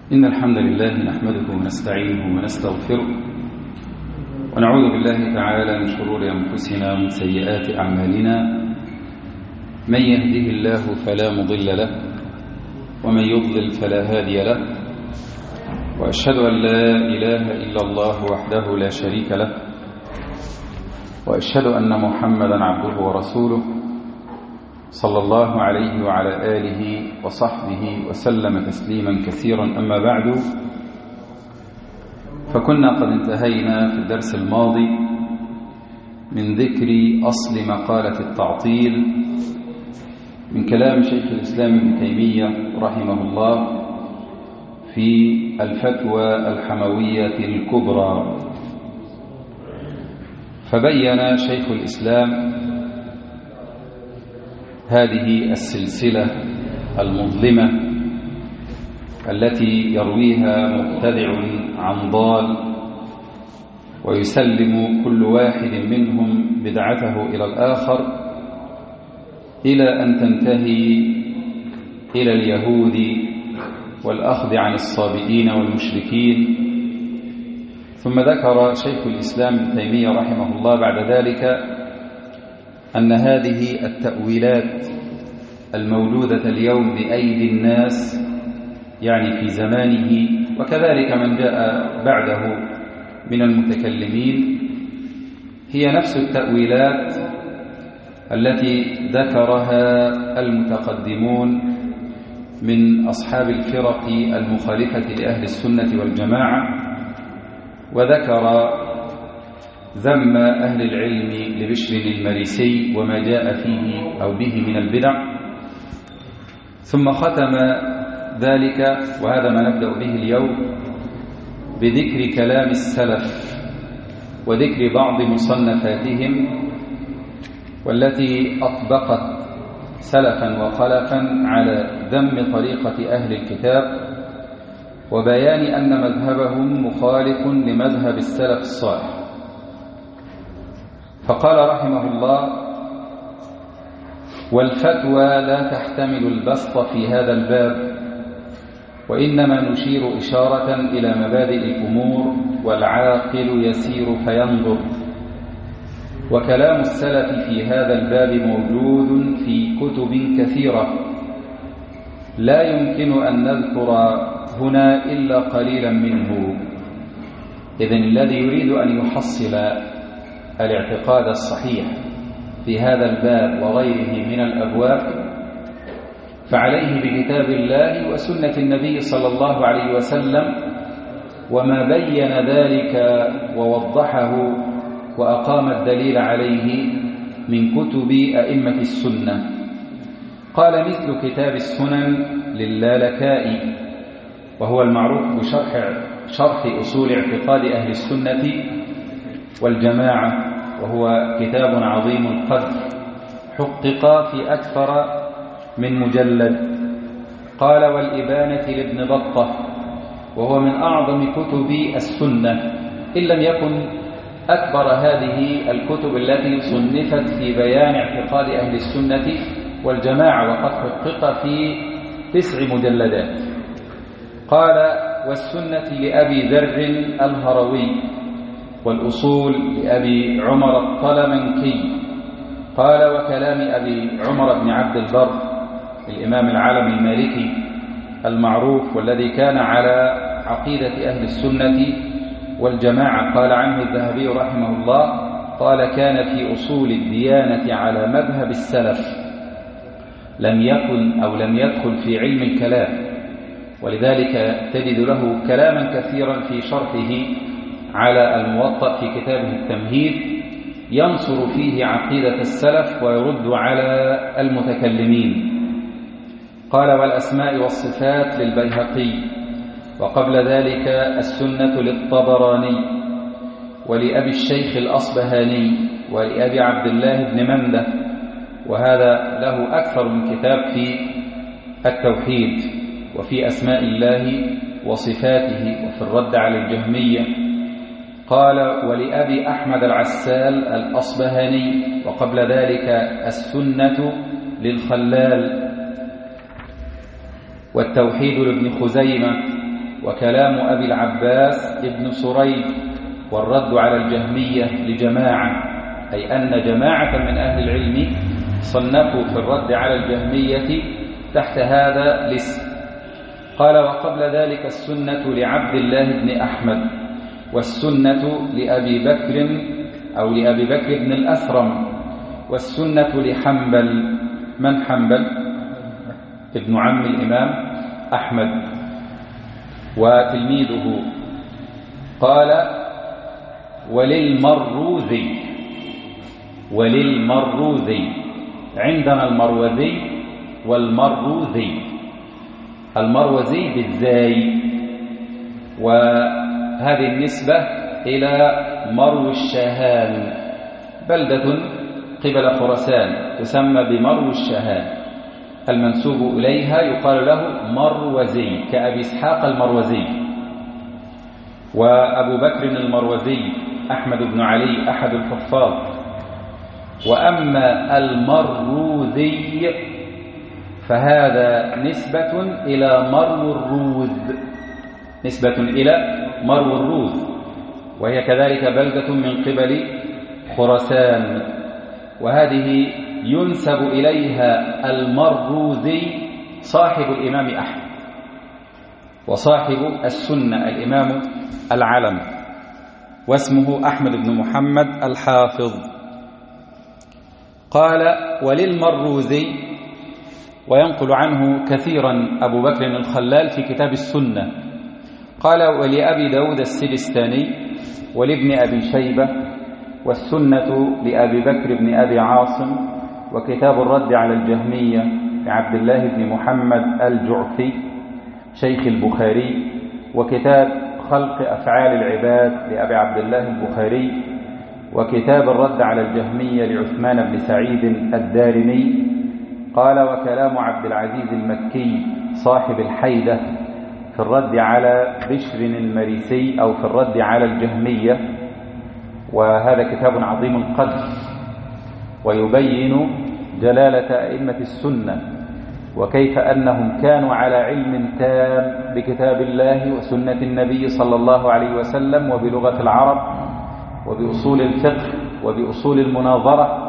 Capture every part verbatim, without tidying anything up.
إن الحمد لله نحمده ونستعينه ونستغفره ونعوذ بالله تعالى من شرور أنفسنا ومن سيئات أعمالنا. من يهده الله فلا مضل له ومن يضلل فلا هادي له، وأشهد أن لا إله إلا الله وحده لا شريك له، وأشهد أن محمدا عبده ورسوله صلى الله عليه وعلى آله وصحبه وسلم تسليما كثيرا. أما بعد، فكنا قد انتهينا في الدرس الماضي من ذكر أصل مقالة التعطيل من كلام شيخ الإسلام ابن تيمية رحمه الله في الفتوى الحموية الكبرى. فبين شيخ الإسلام هذه السلسلة المظلمة التي يرويها مبتدع عن ضال، ويسلم كل واحد منهم بدعته إلى الآخر، إلى أن تنتهي إلى اليهود والأخذ عن الصابئين والمشركين. ثم ذكر شيخ الإسلام ابن تيمية رحمه الله بعد ذلك أن هذه التأويلات الموجودة اليوم بأيدي الناس، يعني في زمانه وكذلك من جاء بعده من المتكلمين، هي نفس التأويلات التي ذكرها المتقدمون من أصحاب الفرق المخالفة لأهل السنة والجماعة، وذكر ذم أهل العلم لبشر المريسي وما جاء فيه أو به من البدع. ثم ختم ذلك، وهذا ما نبدأ به اليوم، بذكر كلام السلف وذكر بعض مصنفاتهم والتي أطبقت سلفا وخلفا على ذم طريقة أهل الكتاب، وبيان أن مذهبهم مخالف لمذهب السلف الصالح. فقال رحمه الله: والفتوى لا تحتمل البسط في هذا الباب، وإنما نشير إشارة إلى مبادئ الأمور، والعاقل يسير فينظر. وكلام السلف في هذا الباب موجود في كتب كثيرة، لا يمكن أن نذكر هنا إلا قليلا منه. إذن الذي يريد أن يحصل الاعتقاد الصحيح في هذا الباب وغيره من الأبواب، فعليه بكتاب الله وسنة النبي صلى الله عليه وسلم، وما بين ذلك ووضحه وأقام الدليل عليه من كتب أئمة السنة. قال: مثل كتاب السنن للالكائي، وهو المعروف بشرح شرح أصول اعتقاد أهل السنة والجماعة، وهو كتاب عظيم القدر، حقق في أكثر من مجلد. قال: والإبانة لابن بطة، وهو من أعظم كتب السنة، إن لم يكن أكبر هذه الكتب التي صنفت في بيان اعتقاد أهل السنة والجماعة، وقد حقق في تسع مجلدات. قال: والسنة لأبي ذر الهروي، والأصول لأبي عمر الطلمنكي. قال: وكلام أبي عمر بن عبد البر الإمام العالم المالكي المعروف، والذي كان على عقيدة أهل السنة والجماعة. قال عنه الذهبي رحمه الله: قال: كان في أصول الديانة على مذهب السلف، لم يكن أو لم يدخل في علم الكلام، ولذلك تجد له كلاما كثيرا في شرحه على الموطأ في كتابه التمهيد، ينصر فيه عقيدة السلف ويرد على المتكلمين. قال: والأسماء والصفات للبيهقي، وقبل ذلك السنة للطبراني، ولأبي الشيخ الأصبهاني، ولأبي عبد الله بن منده، وهذا له أكثر من كتاب في التوحيد وفي أسماء الله وصفاته وفي الرد على الجهمية. قال: ولأبي أحمد العسال الأصبهاني، وقبل ذلك السنة للخلال، والتوحيد لابن خزيمة، وكلام أبي العباس ابن سريج والرد على الجهمية لجماعة، أي أن جماعة من أهل العلم صنفوا في الرد على الجهمية تحت هذا الاسم. قال: وقبل ذلك السنة لعبد الله بن أحمد، والسنة لأبي بكر أو لأبي بكر بن الأثرم، والسنة لحنبل. من حنبل؟ ابن عم الإمام أحمد وتلميذه. قال: وللمروذي. وللمروذي، عندنا المروذي والمروذي. المروذي بالزاي، وهذه النسبة إلى مرو الشهان، بلدة قبل خراسان تسمى بمرو الشهان، المنسوب إليها يقال له مروزي كأبي إسحاق المروزي. وأبو بكر المروزي أحمد بن علي أحد الحفاظ. وأما المروذي فهذا نسبة إلى مرو الروذ، نسبة إلى مرو الروذ، وهي كذلك بلدة من قبل خراسان، وهذه ينسب إليها المروذي صاحب الإمام أحمد وصاحب السنة الإمام العلم، واسمه أحمد بن محمد الحافظ. قال: وللمروذي، وينقل عنه كثيرا أبو بكر الخلال في كتاب السنة. قال: ولأبي داود السجستاني ولابن أبي شيبة، والسنة لأبي بكر بن أبي عاصم، وكتاب الرد على الجهمية لعبد الله بن محمد الجعفي شيخ البخاري، وكتاب خلق أفعال العباد لأبي عبد الله البخاري، وكتاب الرد على الجهمية لعثمان بن سعيد الدارمي. قال: وكلام عبد العزيز المكي صاحب الحيدة في الرد على بشر المريسي أو في الرد على الجهمية، وهذا كتاب عظيم القدر ويبين جلالة أئمة السنة وكيف أنهم كانوا على علم تام بكتاب الله وسنة النبي صلى الله عليه وسلم وبلغة العرب وبأصول الفقه وبأصول المناظرة.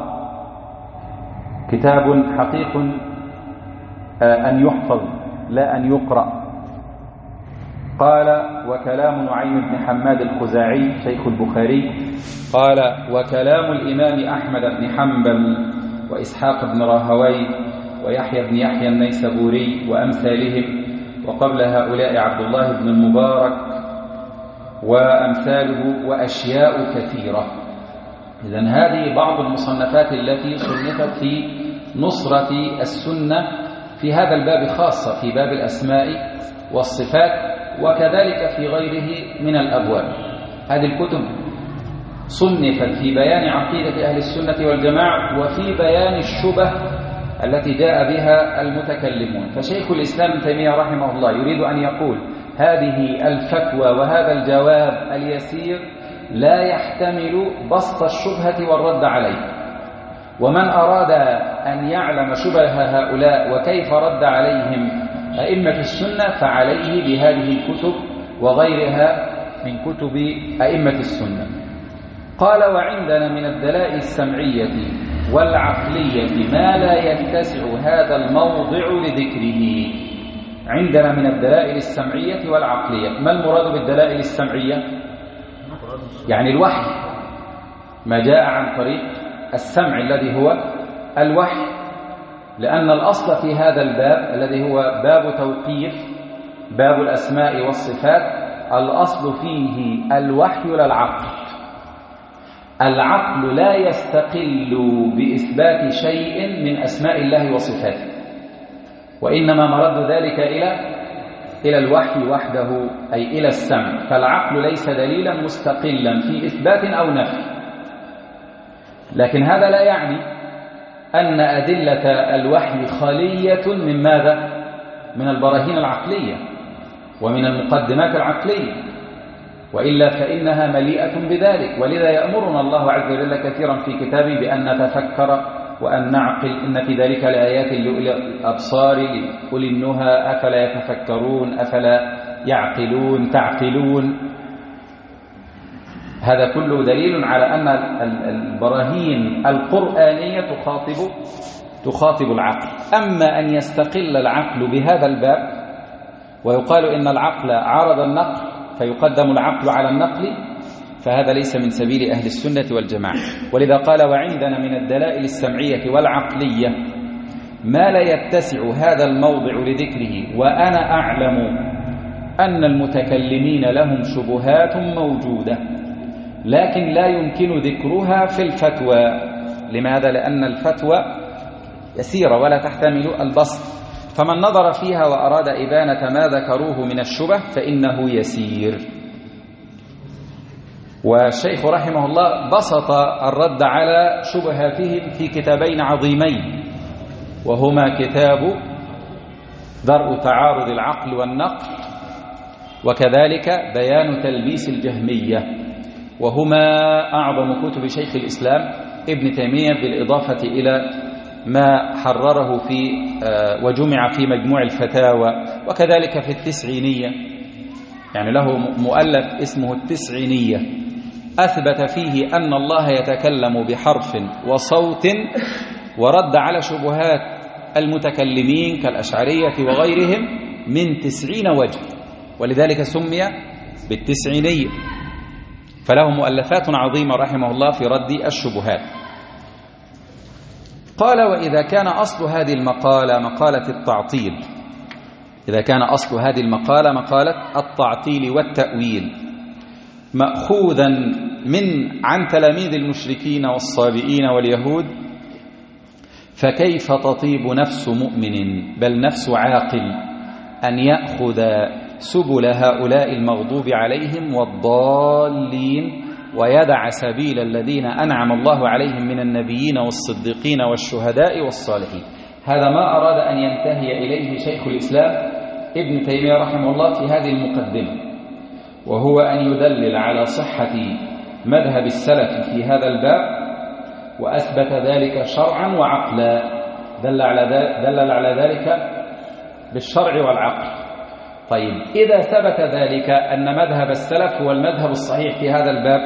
كتاب حقيق أن يحفظ لا أن يقرأ. قال: وكلام نعيم بن حماد الخزاعي شيخ البخاري. قال: وكلام الإمام أحمد بن حنبل وإسحاق بن راهوي ويحيى بن يحيى النيسابوري وأمثالهم، وقبل هؤلاء عبد الله بن المبارك وأمثاله وأشياء كثيرة. إذن هذه بعض المصنفات التي صنفت في نصرة السنة في هذا الباب خاصة، في باب الأسماء والصفات، وكذلك في غيره من الأبواب. هذه الكتب صنفت في بيان عقيدة أهل السنة والجماعة وفي بيان الشبه التي جاء بها المتكلمون. فشيخ الإسلام ابن تيمية رحمه الله يريد أن يقول هذه الفتوى وهذا الجواب اليسير لا يحتمل بسط الشبهة والرد عليه، ومن أراد أن يعلم شبه هؤلاء وكيف رد عليهم أئمة السنة فعليه بهذه الكتب وغيرها من كتب أئمة السنة. قال: وعندنا من الدلائل السمعية والعقلية ما لا يتسع هذا الموضع لذكره. عندنا من الدلائل السمعية والعقلية. ما المراد بالدلائل السمعية؟ يعني الوحي، ما جاء عن طريق السمع الذي هو الوحي، لأن الأصل في هذا الباب الذي هو باب توقيف باب الأسماء والصفات الأصل فيه الوحي لا العقل. العقل لا يستقل بإثبات شيء من أسماء الله وصفاته، وإنما مرد ذلك إلى إلى الوحي وحده، أي إلى السمع. فالعقل ليس دليلا مستقلا في إثبات أو نفي، لكن هذا لا يعني أن أدلة الوحي خالية من ماذا؟ من البراهين العقلية ومن المقدمات العقلية، وإلا فإنها مليئة بذلك. ولذا يأمرنا الله عز وجل كثيرا في كتابه بأن نتفكر وأن نعقل، إن في ذلك لآيات لأولي الأبصار لأولي النهى أفلا يتفكرون أفلا يعقلون، تعقلون. هذا كله دليل على أن البراهين القرآنية تخاطب تخاطب العقل. أما أن يستقل العقل بهذا الباب ويقال إن العقل عارض النقل فيقدم العقل على النقل، فهذا ليس من سبيل أهل السنة والجماعة. ولذا قال: وعندنا من الدلائل السمعية والعقلية ما لا يتسع هذا الموضع لذكره، وأنا أعلم أن المتكلمين لهم شبهات موجودة لكن لا يمكن ذكرها في الفتوى. لماذا؟ لأن الفتوى يسيرة ولا تحتمل البسط، فمن نظر فيها وأراد إبانة ما ذكروه من الشبه فإنه يسير. والشيخ رحمه الله بسط الرد على شبهاتهم في كتابين عظيمين، وهما كتاب درء تعارض العقل والنقل، وكذلك بيان تلبيس الجهمية، وهما أعظم كتب شيخ الإسلام ابن تيمية بالإضافة إلى ما حرره في وجمع في مجموع الفتاوى، وكذلك في التسعينية، يعني له مؤلف اسمه التسعينية أثبت فيه أن الله يتكلم بحرف وصوت، ورد على شبهات المتكلمين كالأشعرية وغيرهم من تسعين وجه، ولذلك سمي بالتسعينية. فله مؤلفات عظيمة رحمه الله في رد الشبهات. قال: وإذا كان أصل هذه المقالة مقالة التعطيل، إذا كان أصل هذه المقالة مقالة التعطيل والتأويل مأخوذا من عن تلاميذ المشركين والصابئين واليهود، فكيف تطيب نفس مؤمن بل نفس عاقل أن يأخذ سبل هؤلاء المغضوب عليهم والضالين ويدع سبيل الذين أنعم الله عليهم من النبيين والصديقين والشهداء والصالحين. هذا ما أراد أن ينتهي إليه شيخ الإسلام ابن تيمية رحمه الله في هذه المقدمة، وهو أن يدلل على صحة مذهب السلف في هذا الباب، وأثبت ذلك شرعا وعقلا، دل على دل على ذلك بالشرع والعقل. طيب، إذا ثبت ذلك أن مذهب السلف هو المذهب الصحيح في هذا الباب،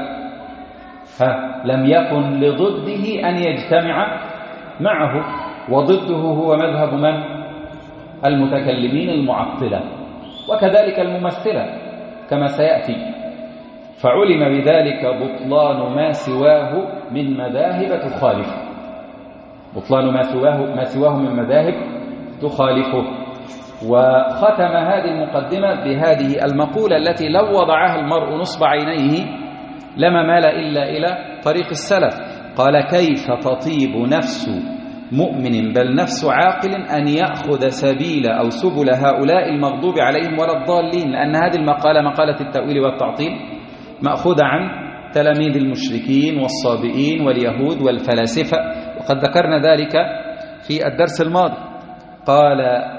لم يكن لضده أن يجتمع معه، وضده هو مذهب من؟ المتكلمين المعطلة، وكذلك الممثلة كما سيأتي. فعلم بذلك بطلان ما سواه من مذاهب تخالفه، بطلان ما سواه ما سواه من مذاهب تخالفه. وختم هذه المقدمة بهذه المقولة التي لو وضعها المرء نصب عينيه لما مال إلا إلى طريق السلف. قال: كيف تطيب نفس مؤمن بل نفس عاقل أن يأخذ سبيل أو سبل هؤلاء المغضوب عليهم ولا الضالين، لأن هذه المقالة مقالة التأويل والتعطيل مأخوذة عن تلاميذ المشركين والصابئين واليهود والفلاسفة، وقد ذكرنا ذلك في الدرس الماضي. قال: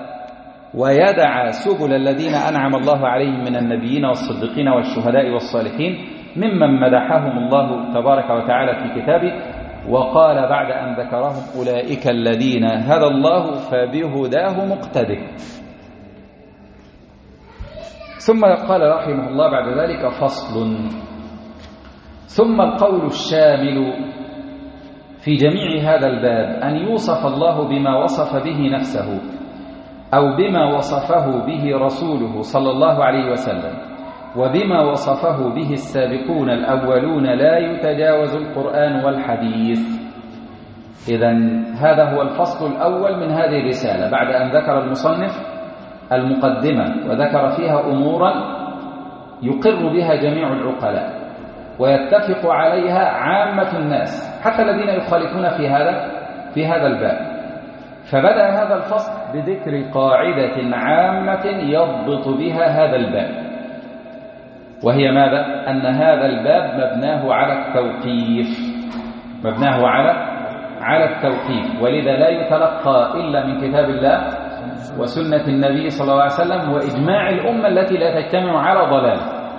ويدع سبل الذين أنعم الله عليهم من النبيين والصديقين والشهداء والصالحين ممن مدحهم الله تبارك وتعالى في كتابه، وقال بعد أن ذكرهم: أولئك الذين هدى الله فبهداه مقتده. ثم قال رحمه الله بعد ذلك: فصل. ثم القول الشامل في جميع هذا الباب أن يوصف الله بما وصف به نفسه أو بما وصفه به رسوله صلى الله عليه وسلم، وبما وصفه به السابقون الأولون لا يتجاوز القرآن والحديث. إذن هذا هو الفصل الأول من هذه الرسالة، بعد أن ذكر المصنف المقدمة وذكر فيها أمورا يقر بها جميع العقلاء ويتفق عليها عامة الناس حتى الذين يخالفون في هذا في هذا الباب. فبدأ هذا الفصل بذكر قاعدة عامة يضبط بها هذا الباب، وهي ماذا؟ أن هذا الباب مبناه على التوقيف، مبناه على على التوقيف، ولذا لا يتلقى إلا من كتاب الله وسنة النبي صلى الله عليه وسلم وإجماع الأمة التي لا تجتمع على ضلال،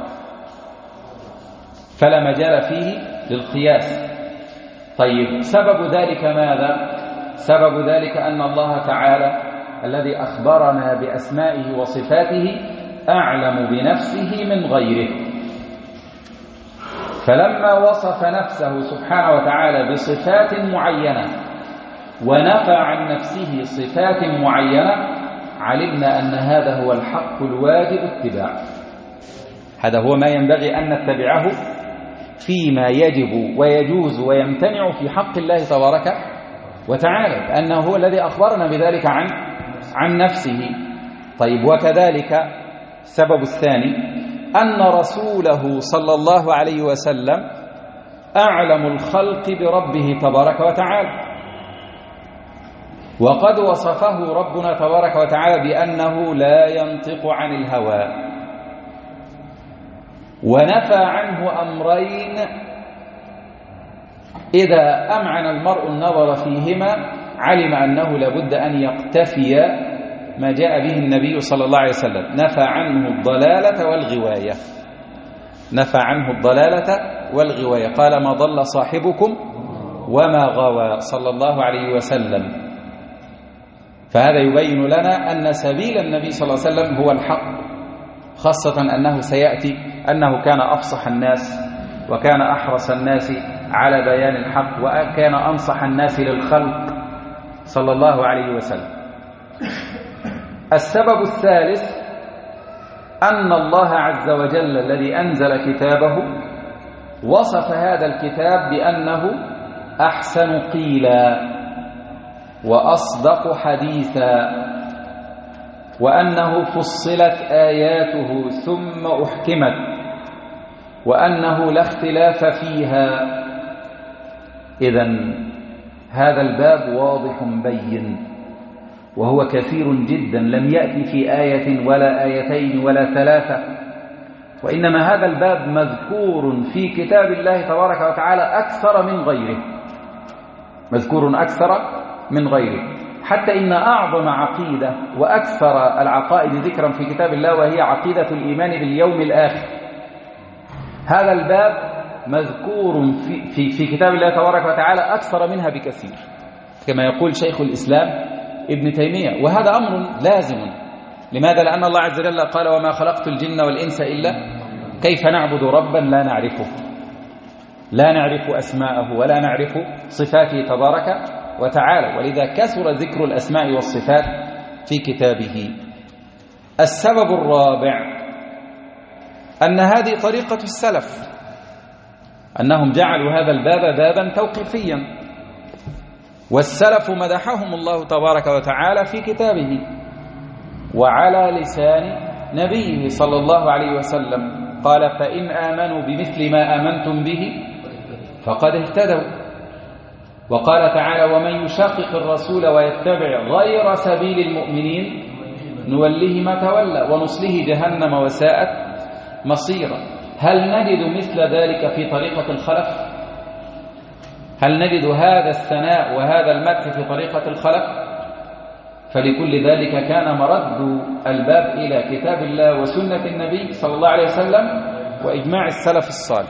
فلا مجال فيه للقياس. طيب، سبب ذلك ماذا؟ سبب ذلك أن الله تعالى الذي أخبرنا بأسمائه وصفاته أعلم بنفسه من غيره. فلما وصف نفسه سبحانه وتعالى بصفات معينة ونفى عن نفسه صفات معينة علمنا أن هذا هو الحق الواجب اتباعه. هذا هو ما ينبغي أن نتبعه فيما يجب ويجوز ويمتنع في حق الله تبارك وتعالى، لأنه هو الذي أخبرنا بذلك عن عن نفسه. طيب، وكذلك السبب الثاني أن رسوله صلى الله عليه وسلم أعلم الخلق بربه تبارك وتعالى، وقد وصفه ربنا تبارك وتعالى بأنه لا ينطق عن الهوى، ونفى عنه أمرين إذا أمعن المرء النظر فيهما علم أنه لابد أن يقتفي ما جاء به النبي صلى الله عليه وسلم. نفى عنه الضلالة والغواية، نفى عنه الضلالة والغواية، قال ما ضل صاحبكم وما غوى صلى الله عليه وسلم. فهذا يبين لنا أن سبيل النبي صلى الله عليه وسلم هو الحق، خاصة أنه سيأتي أنه كان أفصح الناس وكان أحرص الناس على بيان الحق وكان أنصح الناس للخلق صلى الله عليه وسلم. السبب الثالث أن الله عز وجل الذي أنزل كتابه وصف هذا الكتاب بأنه أحسن قيلا وأصدق حديثا، وأنه فصلت آياته ثم أحكمت، وأنه لا اختلاف فيها. إذن هذا الباب واضح بين، وهو كثير جدا، لم يأتي في آية ولا آيتين ولا ثلاثة، وإنما هذا الباب مذكور في كتاب الله تبارك وتعالى أكثر من غيره، مذكور أكثر من غيره، حتى إن أعظم عقيدة وأكثر العقائد ذكرا في كتاب الله وهي عقيدة الإيمان باليوم الآخر، هذا الباب مذكور في, في, في كتاب الله تبارك وتعالى أكثر منها بكثير، كما يقول شيخ الإسلام ابن تيمية. وهذا أمر لازم. لماذا؟ لأن الله عز وجل قال وما خلقت الجن والإنس إلا كيف نعبد ربا لا نعرفه، لا نعرف أسماءه ولا نعرف صفاته تبارك وتعالى، ولذا كثر ذكر الأسماء والصفات في كتابه. السبب الرابع أن هذه طريقة السلف، أنهم جعلوا هذا الباب بابا توقيفيا، والسلف مدحهم الله تبارك وتعالى في كتابه وعلى لسان نبيه صلى الله عليه وسلم، قال فإن آمنوا بمثل ما آمنتم به فقد اهتدوا. وقال تعالى ومن يشاقق الرسول ويتبع غير سبيل المؤمنين نوله ما تولى ونصله جهنم وساءت مصيرا. هل نجد مثل ذلك في طريقة الخلف؟ هل نجد هذا الثناء وهذا المدح في طريقة الخلف؟ فلكل ذلك كان مرد الباب إلى كتاب الله وسنة النبي صلى الله عليه وسلم وإجماع السلف الصالح.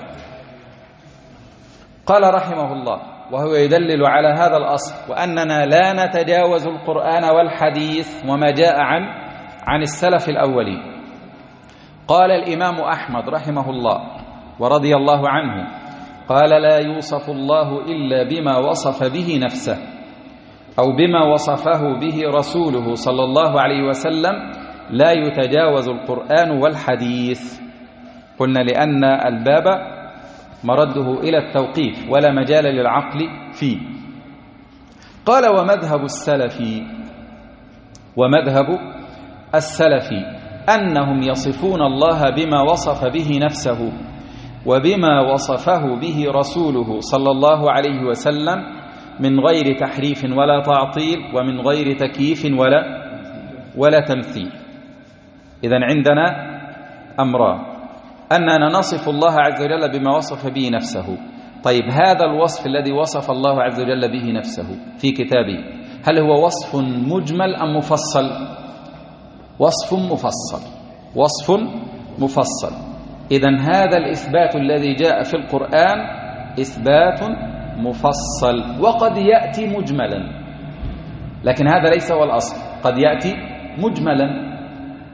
قال رحمه الله وهو يدلل على هذا الأصل، وأننا لا نتجاوز القرآن والحديث وما جاء عن عن السلف الأولين. قال الإمام أحمد رحمه الله ورضي الله عنه قال لا يوصف الله إلا بما وصف به نفسه أو بما وصفه به رسوله صلى الله عليه وسلم، لا يتجاوز القرآن والحديث. قلنا لأن الباب مرده إلى التوقيف ولا مجال للعقل فيه. قال ومذهب السلف ومذهب السلف أنهم يصفون الله بما وصف به نفسه وبما وصفه به رسوله صلى الله عليه وسلم من غير تحريف ولا تعطيل ومن غير تكييف ولا ولا تمثيل. إذن عندنا أمران، أننا نصف الله عز وجل بما وصف به نفسه. طيب هذا الوصف الذي وصف الله عز وجل به نفسه في كتابه هل هو وصف مجمل أم مفصل؟ وصف مفصل، وصف مفصل. إذن هذا الإثبات الذي جاء في القرآن إثبات مفصل، وقد يأتي مجملا، لكن هذا ليس هو الأصل، قد يأتي مجملا.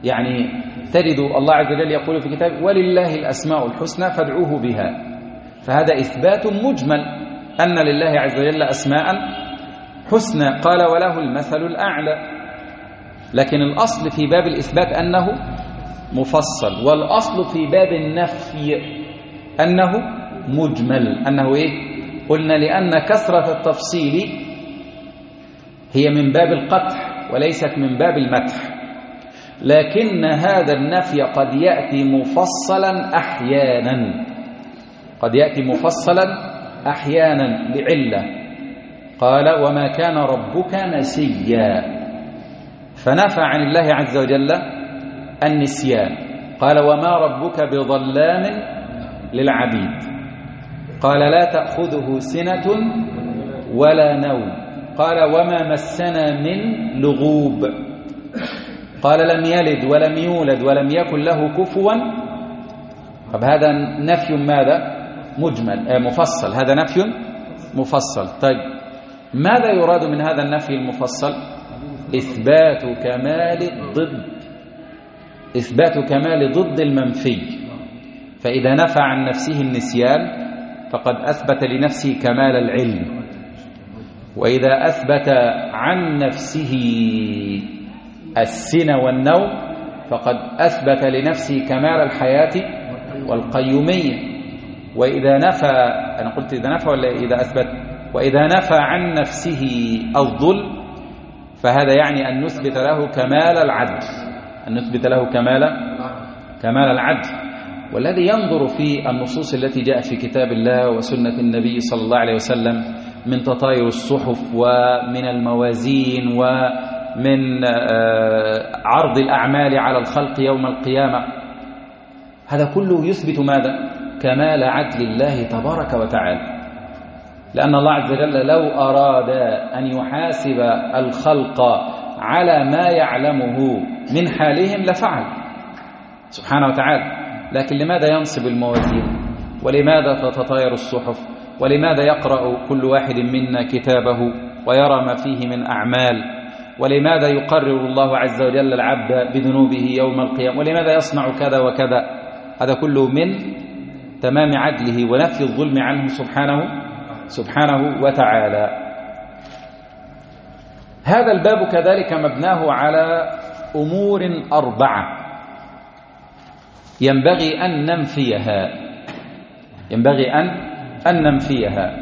يعني تجد الله عز وجل يقول في كتابه ولله الأسماء الحسنى فادعوه بها، فهذا إثبات مجمل أن لله عز وجل أسماء حسنى. قال وله المثل الأعلى، لكن الأصل في باب الإثبات أنه مفصل، والأصل في باب النفي أنه مجمل. أنه إيه؟ قلنا لأن كثرة التفصيل هي من باب القطع وليست من باب المدح، لكن هذا النفي قد يأتي مفصلا أحيانا، قد يأتي مفصلا أحيانا لعلة. قال وما كان ربك نسيا، فنفى عن الله عز وجل النسيان. قال وما ربك بظلام للعبيد. قال لا تأخذه سنة ولا نوم. قال وما مسنا من لغوب. قال لم يلد ولم يولد ولم يكن له كفوا. طب هذا نفي ماذا؟ مجمل مفصل، هذا نفي مفصل. طيب ماذا يراد من هذا النفي المفصل؟ إثبات كمال الضد، إثبات كمال ضد المنفي. فإذا نفى عن نفسه النسيان فقد أثبت لنفسه كمال العلم، وإذا أثبت عن نفسه السنة والنوم فقد أثبت لنفسه كمال الحياة والقيومية. وإذا نفى، أنا قلت إذا نفى ولا إذا أثبت؟ وإذا نفى عن نفسه الظلم فهذا يعني أن نثبت له كمال العدل، أن نثبت له كمال كمال العدل. والذي ينظر في النصوص التي جاءت في كتاب الله وسنة النبي صلى الله عليه وسلم من تطاير الصحف ومن الموازين ومن عرض الأعمال على الخلق يوم القيامة، هذا كله يثبت ماذا؟ كمال عدل الله تبارك وتعالى. لأن الله عز وجل لو أراد أن يحاسب الخلق على ما يعلمه من حالهم لفعل سبحانه وتعالى، لكن لماذا ينصب الموازين؟ ولماذا تتطاير الصحف؟ ولماذا يقرأ كل واحد منا كتابه ويرى ما فيه من أعمال؟ ولماذا يقرر الله عز وجل العبد بذنوبه يوم القيامة؟ ولماذا يصنع كذا وكذا؟ هذا كله من تمام عدله ونفي الظلم عنه سبحانه سبحانه وتعالى. هذا الباب كذلك مبناه على أمور أربعة ينبغي أن ننفيها، ينبغي أن أن ننفيها.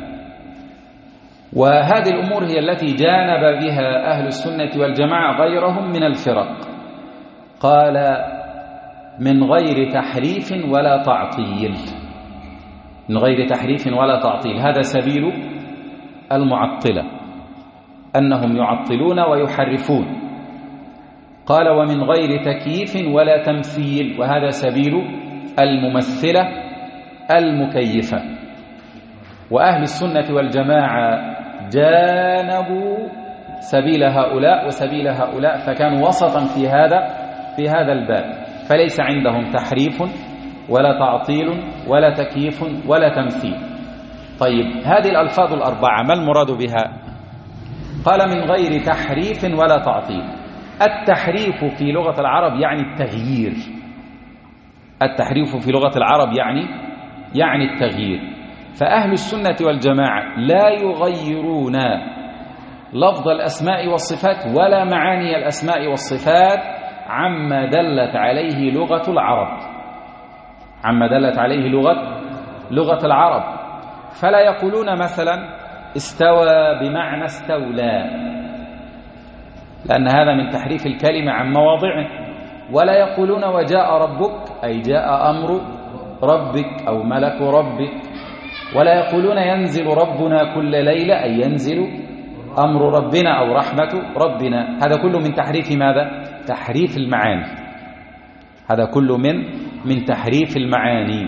وهذه الأمور هي التي جانب بها أهل السنة والجماعة غيرهم من الفرق. قال من غير تحريف ولا تعطيل، من غير تحريف ولا تعطيل، هذا سبيل المعطلة أنهم يعطلون ويحرفون. قال ومن غير تكييف ولا تمثيل، وهذا سبيل الممثلة المكيفة. وأهل السنة والجماعة جانبوا سبيل هؤلاء وسبيل هؤلاء، فكانوا وسطا في هذا في هذا الباب، فليس عندهم تحريف ولا تعطيل ولا تكييف ولا تمثيل. طيب هذه الألفاظ الأربعة ما المراد بها؟ قال من غير تحريف ولا تعطيل. التحريف في لغة العرب يعني التغيير، التحريف في لغة العرب يعني يعني التغيير. فأهل السنة والجماعة لا يغيرون لفظ الأسماء والصفات ولا معاني الأسماء والصفات عما دلت عليه لغة العرب، عما دلت عليه لغة لغة العرب. فلا يقولون مثلا استوى بمعنى استولى، لأن هذا من تحريف الكلمة عن مواضعه. ولا يقولون وجاء ربك أي جاء أمر ربك أو ملك ربك. ولا يقولون ينزل ربنا كل ليلة أي ينزل أمر ربنا أو رحمة ربنا. هذا كله من تحريف ماذا؟ تحريف المعاني. هذا كله من من تحريف المعاني.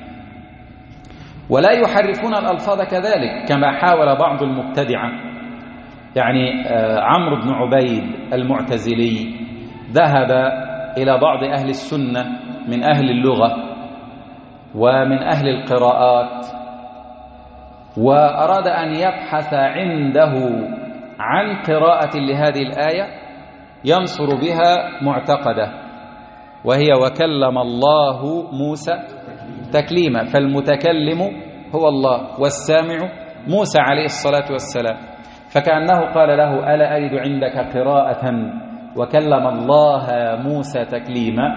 ولا يحرفون الألفاظ كذلك كما حاول بعض المبتدعة. يعني عمرو بن عبيد المعتزلي ذهب إلى بعض أهل السنة من أهل اللغة ومن أهل القراءات، وأراد أن يبحث عنده عن قراءة لهذه الآية ينصر بها معتقده. وهي وكلم الله موسى تكليما، فالمتكلم هو الله والسامع موسى عليه الصلاة والسلام. فكأنه قال له ألا أجد عندك قراءة وكلم الله موسى تكليما،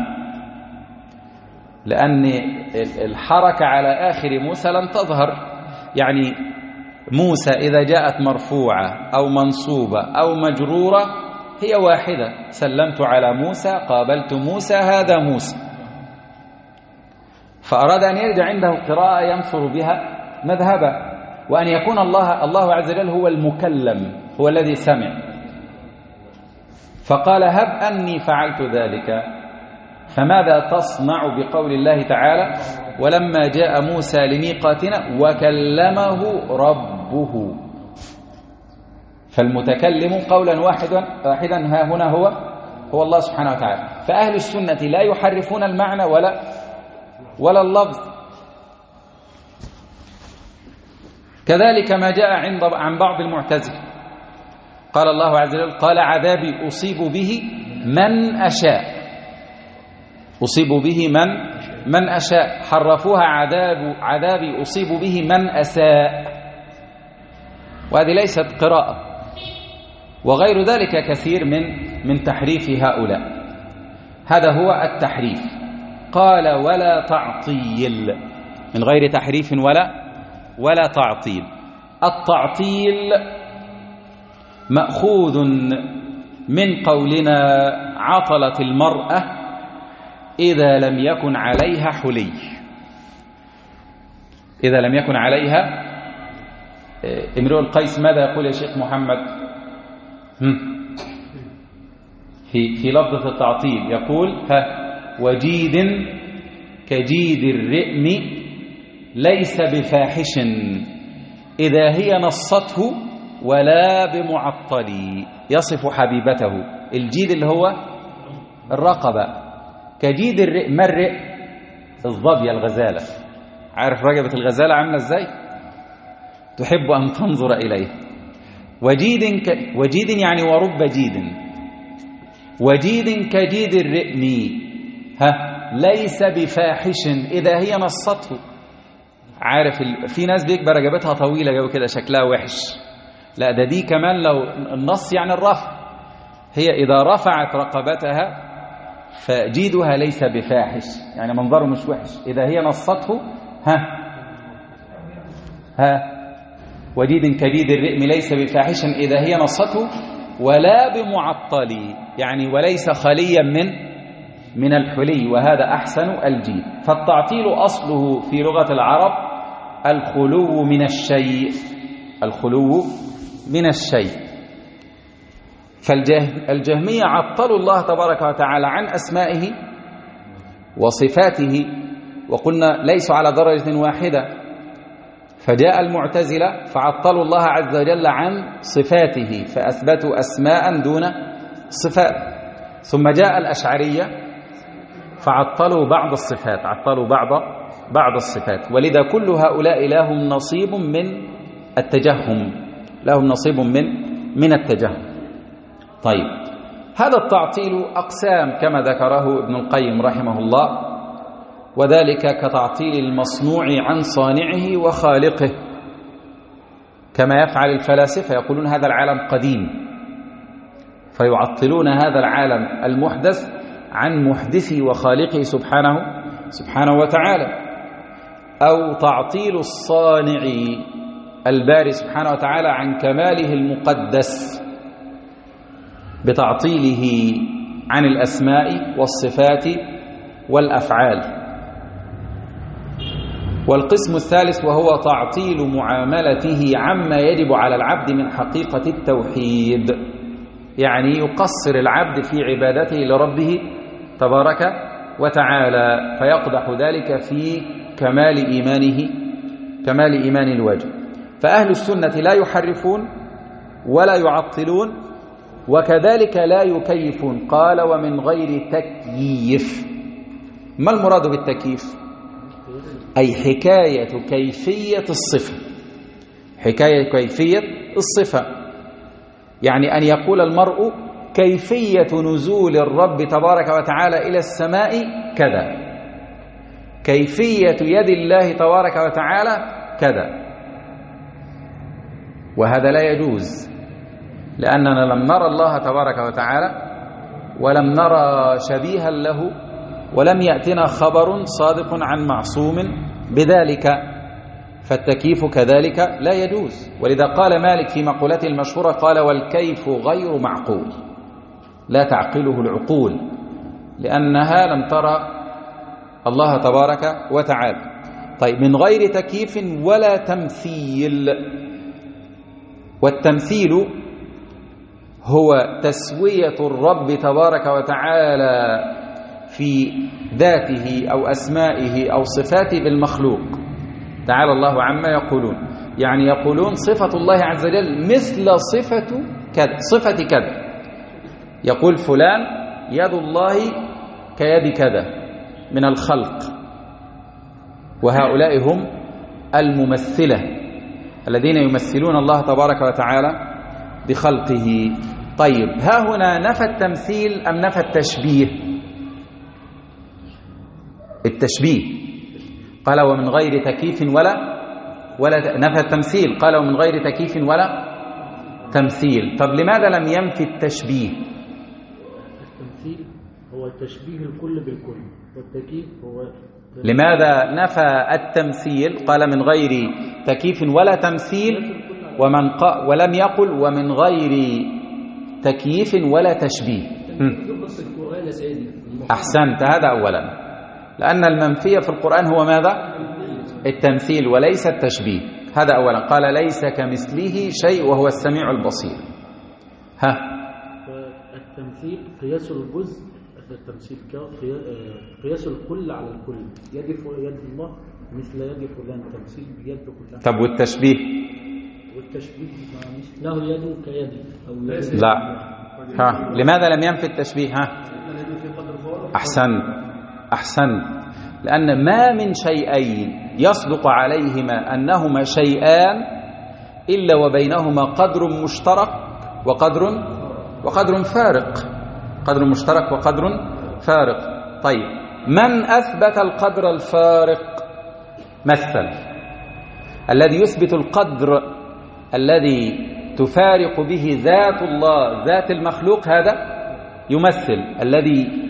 لأن الحركة على آخر موسى لن تظهر، يعني موسى إذا جاءت مرفوعة أو منصوبة أو مجرورة هي واحدة، سلمت على موسى، قابلت موسى، هذا موسى. فأراد أن يجد عنده قراءة ينصر بها مذهبه، وأن يكون الله الله عز وجل هو المكلم، هو الذي سمع. فقال هب أني فعلت ذلك، فماذا تصنع بقول الله تعالى ولما جاء موسى لميقاتنا وكلمه ربه؟ فالمتكلم قولا واحدا واحدا ها هنا هو هو الله سبحانه وتعالى. فأهل السنة لا يحرفون المعنى ولا ولا اللفظ. كذلك ما جاء عند عن بعض المعتزلة، قال الله عز وجل قال عذابي أصيب به من أشاء، أصيب به من من أشاء، حرفوها عذاب عذابي أصيب به من أساء، وهذه ليست قراءة. وغير ذلك كثير من من تحريف هؤلاء، هذا هو التحريف. قال ولا تعطيل، من غير تحريف ولا ولا تعطيل. التعطيل مأخوذ من قولنا عطلت المرأة إذا لم يكن عليها حلي، إذا لم يكن عليها. امرؤ القيس ماذا يقول يا شيخ محمد في في لفظة التعطيل؟ يقول ها وجيد كجيد الرئم ليس بفاحش إذا هي نصته ولا بمعطل. يصف حبيبته الجيد اللي هو الرقبة، كجيد الرئم. ما الرئم؟ الظبية، الغزالة. عارف رقبة الغزالة عاملة ازاي؟ تحب أن تنظر إليه. وجيد ك... وجيد يعني ورب جيد، وجيد كجيد الرئم ها ليس بفاحش إذا هي نصته. عارف ال... في ناس بيكبر رقبتها طويلة جو كده شكلها وحش، لا ده دي كمان لو النص يعني الرفع، هي إذا رفعت رقبتها فجيدها ليس بفاحش، يعني منظره مش وحش. إذا هي نصته ها ها وجيد كجيد الرئم ليس بفاحش إذا هي نصته ولا بمعطل، يعني وليس خاليا من من الحلي، وهذا أحسن الجيد. فالتعطيل أصله في لغة العرب الخلو من الشيء، الخلو من الشيء. فالجهمية عطلوا الله تبارك وتعالى عن أسمائه وصفاته، وقلنا ليسوا على درجة واحدة. فجاء المعتزلة فعطلوا الله عز وجل عن صفاته فأثبتوا أسماء دون صفات. ثم جاء الأشعرية فعطلوا بعض الصفات، عطلوا بعض بعض الصفات. ولذا كل هؤلاء لهم نصيب من التجهم، لهم نصيب من من التجهم. طيب، هذا التعطيل أقسام كما ذكره ابن القيم رحمه الله، وذلك كتعطيل المصنوع عن صانعه وخالقه، كما يفعل الفلاسفة، يقولون هذا العالم قديم فيعطلون هذا العالم المحدث عن محدثه وخالقه سبحانه سبحانه وتعالى. أو تعطيل الصانع الباري سبحانه وتعالى عن كماله المقدس بتعطيله عن الأسماء والصفات والأفعال. والقسم الثالث وهو تعطيل معاملته عما يجب على العبد من حقيقة التوحيد، يعني يقصر العبد في عبادته لربه تبارك وتعالى، فيقدح ذلك في كمال إيمانه، كمال إيمان الواجب. فأهل السنة لا يحرفون ولا يعطلون، وكذلك لا يكيفون. قال ومن غير تكييف. ما المراد بالتكييف؟ أي حكاية كيفية الصفة، حكاية كيفية الصفة، يعني أن يقول المرء كيفية نزول الرب تبارك وتعالى إلى السماء كذا، كيفية يد الله تبارك وتعالى كذا، وهذا لا يجوز، لأننا لم نرى الله تبارك وتعالى ولم نرى شبيها له، ولم يأتنا خبر صادق عن معصوم بذلك، فالتكييف كذلك لا يجوز. ولذا قال مالك في مقولته المشهورة قال: والكيف غير معقول، لا تعقله العقول، لأنها لم ترى الله تبارك وتعالى. طيب، من غير تكييف ولا تمثيل، والتمثيل هو تسوية الرب تبارك وتعالى في ذاته أو أسمائه أو صفاته بالمخلوق. تعالى الله عما يقولون، يعني يقولون صفة الله عز وجل مثل صفة كذا، صفة كذا. يقول فلان يد الله كيد كذا من الخلق، وهؤلاء هم الممثلة الذين يمثلون الله تبارك وتعالى بخلقه. طيب، ها هنا نفى التمثيل أم نفى التشبيه؟ التشبيه قال: ومن غير تكييف ولا ولا نفى التمثيل قال: ومن غير تكييف ولا تمثيل. طب لماذا لم ينفي التشبيه؟ التمثيل هو تشبيه الكل بالكل، والتكييف هو لماذا نفى التمثيل؟ قال: من غير تكييف ولا تمثيل، ومن ق... ولم يقل ومن غير تكييف ولا تشبيه. أحسنت، هذا أولا، لأن المنفي في القرآن هو ماذا؟ التمثيل وليس التشبيه. هذا أولا. قال: ليس كمثله شيء وهو السميع البصير. ها، التمثيل قياس الجزء، التمثيل قياس الكل على الكل، يد يد الله مثل يد فلان، تمثيل بيد فلان. طب والتشبيه؟ والتشبيه له يد كيدي أو يد. لا. ها، لماذا لم ينفي التشبيه؟ ها، أحسن أحسن لأن ما من شيئين يصدق عليهما أنهما شيئان إلا وبينهما قدر مشترك وقدر وقدر فارق، قدر مشترك وقدر فارق. طيب، من أثبت القدر الفارق؟ مثل الذي يثبت القدر الذي تفارق به ذات الله ذات المخلوق، هذا يمثل. الذي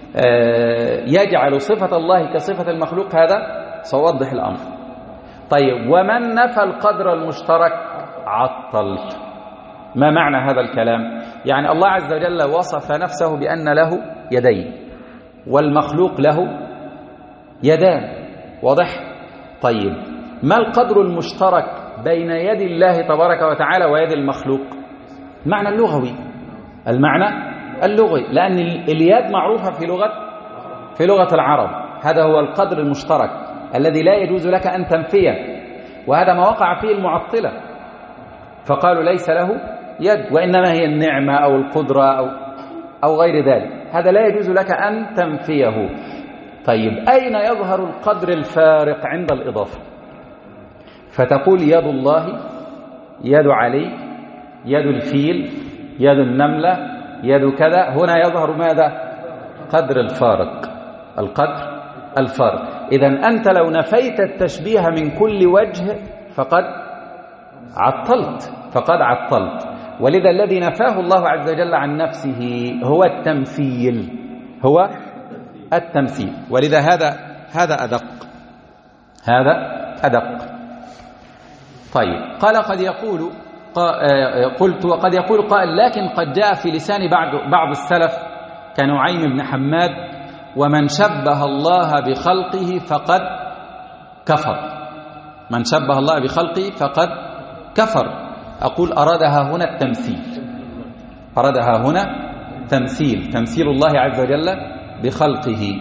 يجعل صفة الله كصفة المخلوق، هذا سأوضح الأمر. طيب، ومن نفى القدر المشترك عطل. ما معنى هذا الكلام؟ يعني الله عز وجل وصف نفسه بأن له يدين والمخلوق له يدان، واضح؟ طيب، ما القدر المشترك بين يد الله تبارك وتعالى ويد المخلوق؟ المعنى اللغوي، المعنى اللغوي، لأن اليد معروفة في لغة في لغة العرب. هذا هو القدر المشترك الذي لا يجوز لك أن تنفيه، وهذا ما وقع فيه المعطلة، فقالوا ليس له يد وإنما هي النعمة أو القدرة أو أو غير ذلك. هذا لا يجوز لك أن تنفيه. طيب، أين يظهر القدر الفارق؟ عند الإضافة، فتقول يد الله، يد علي، يد الفيل، يد النملة، يد كذا. هنا يظهر ماذا؟ قدر الفارق، القدر الفارق. إذن أنت لو نفيت التشبيه من كل وجه فقد عطلت فقد عطلت ولذا الذي نفاه الله عز وجل عن نفسه هو التمثيل، هو التمثيل. ولذا هذا هذا أدق هذا أدق. طيب، قال قد يقول قلت وقد يقول قائل: لكن قد جاء في لسان بعض بعض السلف كنعيم بن حماد: ومن شبه الله بخلقه فقد كفر. من شبه الله بخلقه فقد كفر. أقول أرادها هنا التمثيل، أرادها هنا تمثيل تمثيل الله عز وجل بخلقه.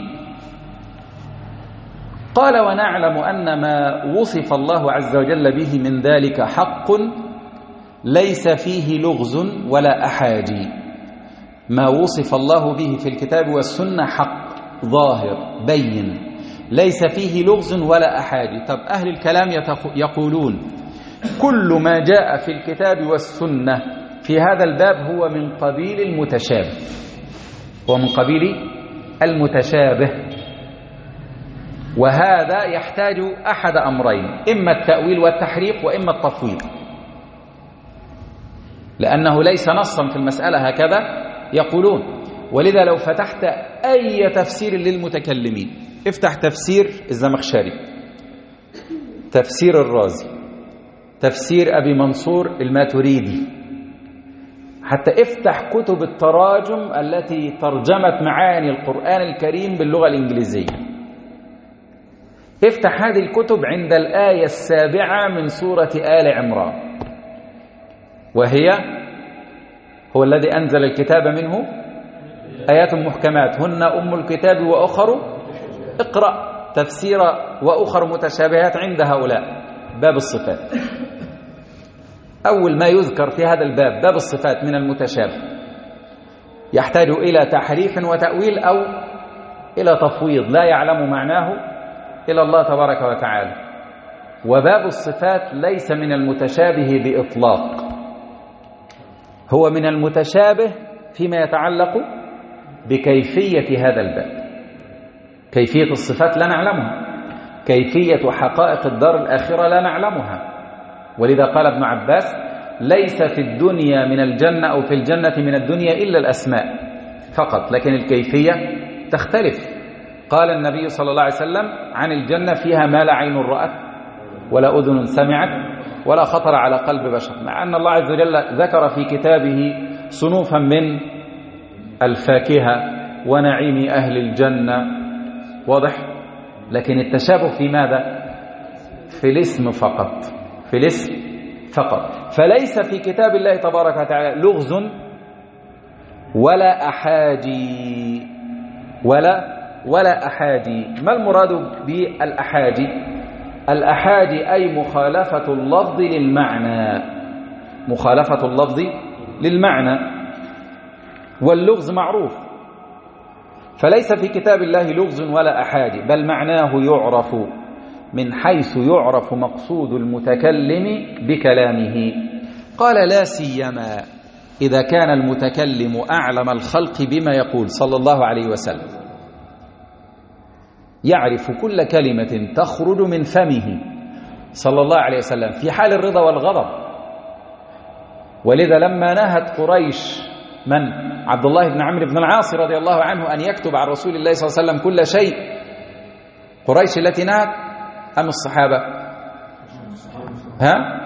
قال: ونعلم أن ما وصف الله عز وجل به من ذلك حق ليس فيه لغز ولا أحاجي. ما وصف الله به في الكتاب والسنة حق ظاهر بين، ليس فيه لغز ولا أحاجي. طب أهل الكلام يقولون كل ما جاء في الكتاب والسنة في هذا الباب هو من قبيل المتشابه، هو من قبيل المتشابه، وهذا يحتاج أحد أمرين، إما التأويل والتحريف وإما التفويض، لأنه ليس نصا في المسألة هكذا يقولون. ولذا لو فتحت أي تفسير للمتكلمين، افتح تفسير الزمخشري، تفسير الرازي، تفسير أبي منصور الماتريدي، حتى افتح كتب التراجم التي ترجمت معاني القرآن الكريم باللغة الإنجليزية، افتح هذه الكتب عند الآية السابعة من سورة آل عمران، وهي هو الذي أنزل الكتاب منه آيات محكمات هن أم الكتاب وأخر اقرأ تفسير وأخر متشابهات عند هؤلاء، باب الصفات. أول ما يذكر في هذا الباب باب الصفات من المتشابه يحتاج إلى تحريف وتأويل أو إلى تفويض لا يعلم معناه إلا الله تبارك وتعالى. وباب الصفات ليس من المتشابه بإطلاق، هو من المتشابه فيما يتعلق بكيفية هذا الباب. كيفية الصفات لا نعلمها، كيفية حقائق الدار الآخرة لا نعلمها. ولذا قال ابن عباس: ليس في الدنيا من الجنة أو في الجنة من الدنيا إلا الأسماء فقط، لكن الكيفية تختلف. قال النبي صلى الله عليه وسلم عن الجنة: فيها ما لا عين رأت ولا أذن سمعت ولا خطر على قلب بشر، مع أن الله عز وجل ذكر في كتابه صنوفا من الفاكهة ونعيم أهل الجنة، واضح؟ لكن التشابه في ماذا؟ في الاسم فقط، في الاسم فقط. فليس في كتاب الله تبارك وتعالى لغز ولا أحاجي ولا ولا أحاجي. ما المراد بالأحاجي؟ الأحاجي أي مخالفة اللفظ للمعنى، مخالفة اللفظ للمعنى، واللغز معروف. فليس في كتاب الله لغز ولا أحاجي، بل معناه يعرف من حيث يعرف مقصود المتكلم بكلامه. قال: لا سيما إذا كان المتكلم أعلم الخلق بما يقول صلى الله عليه وسلم، يعرف كل كلمة تخرج من فمه صلى الله عليه وسلم في حال الرضا والغضب. ولذا لما نهت قريش من عبد الله بن عمرو بن العاص رضي الله عنه أن يكتب عن رسول الله صلى الله عليه وسلم كل شيء، قريش التي نهت أم الصحابة؟ ها؟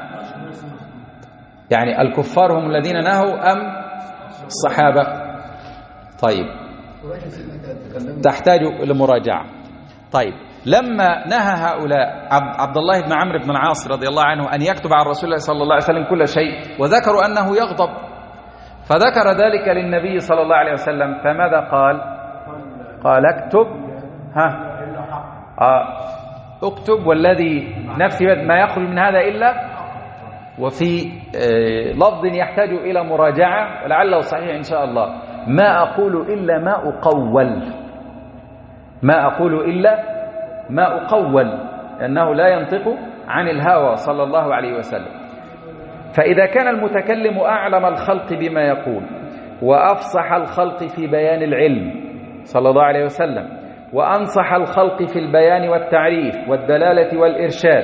يعني الكفار هم الذين نهوا أم الصحابة؟ طيب، تحتاج لمراجعة. طيب، لما نهى هؤلاء عبد الله بن عمرو بن العاص رضي الله عنه أن يكتب عن رسول الله صلى الله عليه وسلم كل شيء، وذكروا أنه يغضب، فذكر ذلك للنبي صلى الله عليه وسلم، فماذا قال؟ قال: اكتب ها آه اكتب والذي نفسي بيده ما يخرج من هذا إلا، وفي آه لفظ يحتاج إلى مراجعة ولعله صحيح إن شاء الله: ما أقول إلا ما أقول، ما أقول إلا ما أقول، لأنه لا ينطق عن الهوى صلى الله عليه وسلم. فإذا كان المتكلم أعلم الخلق بما يقول وأفصح الخلق في بيان العلم صلى الله عليه وسلم، وأنصح الخلق في البيان والتعريف والدلالة والإرشاد،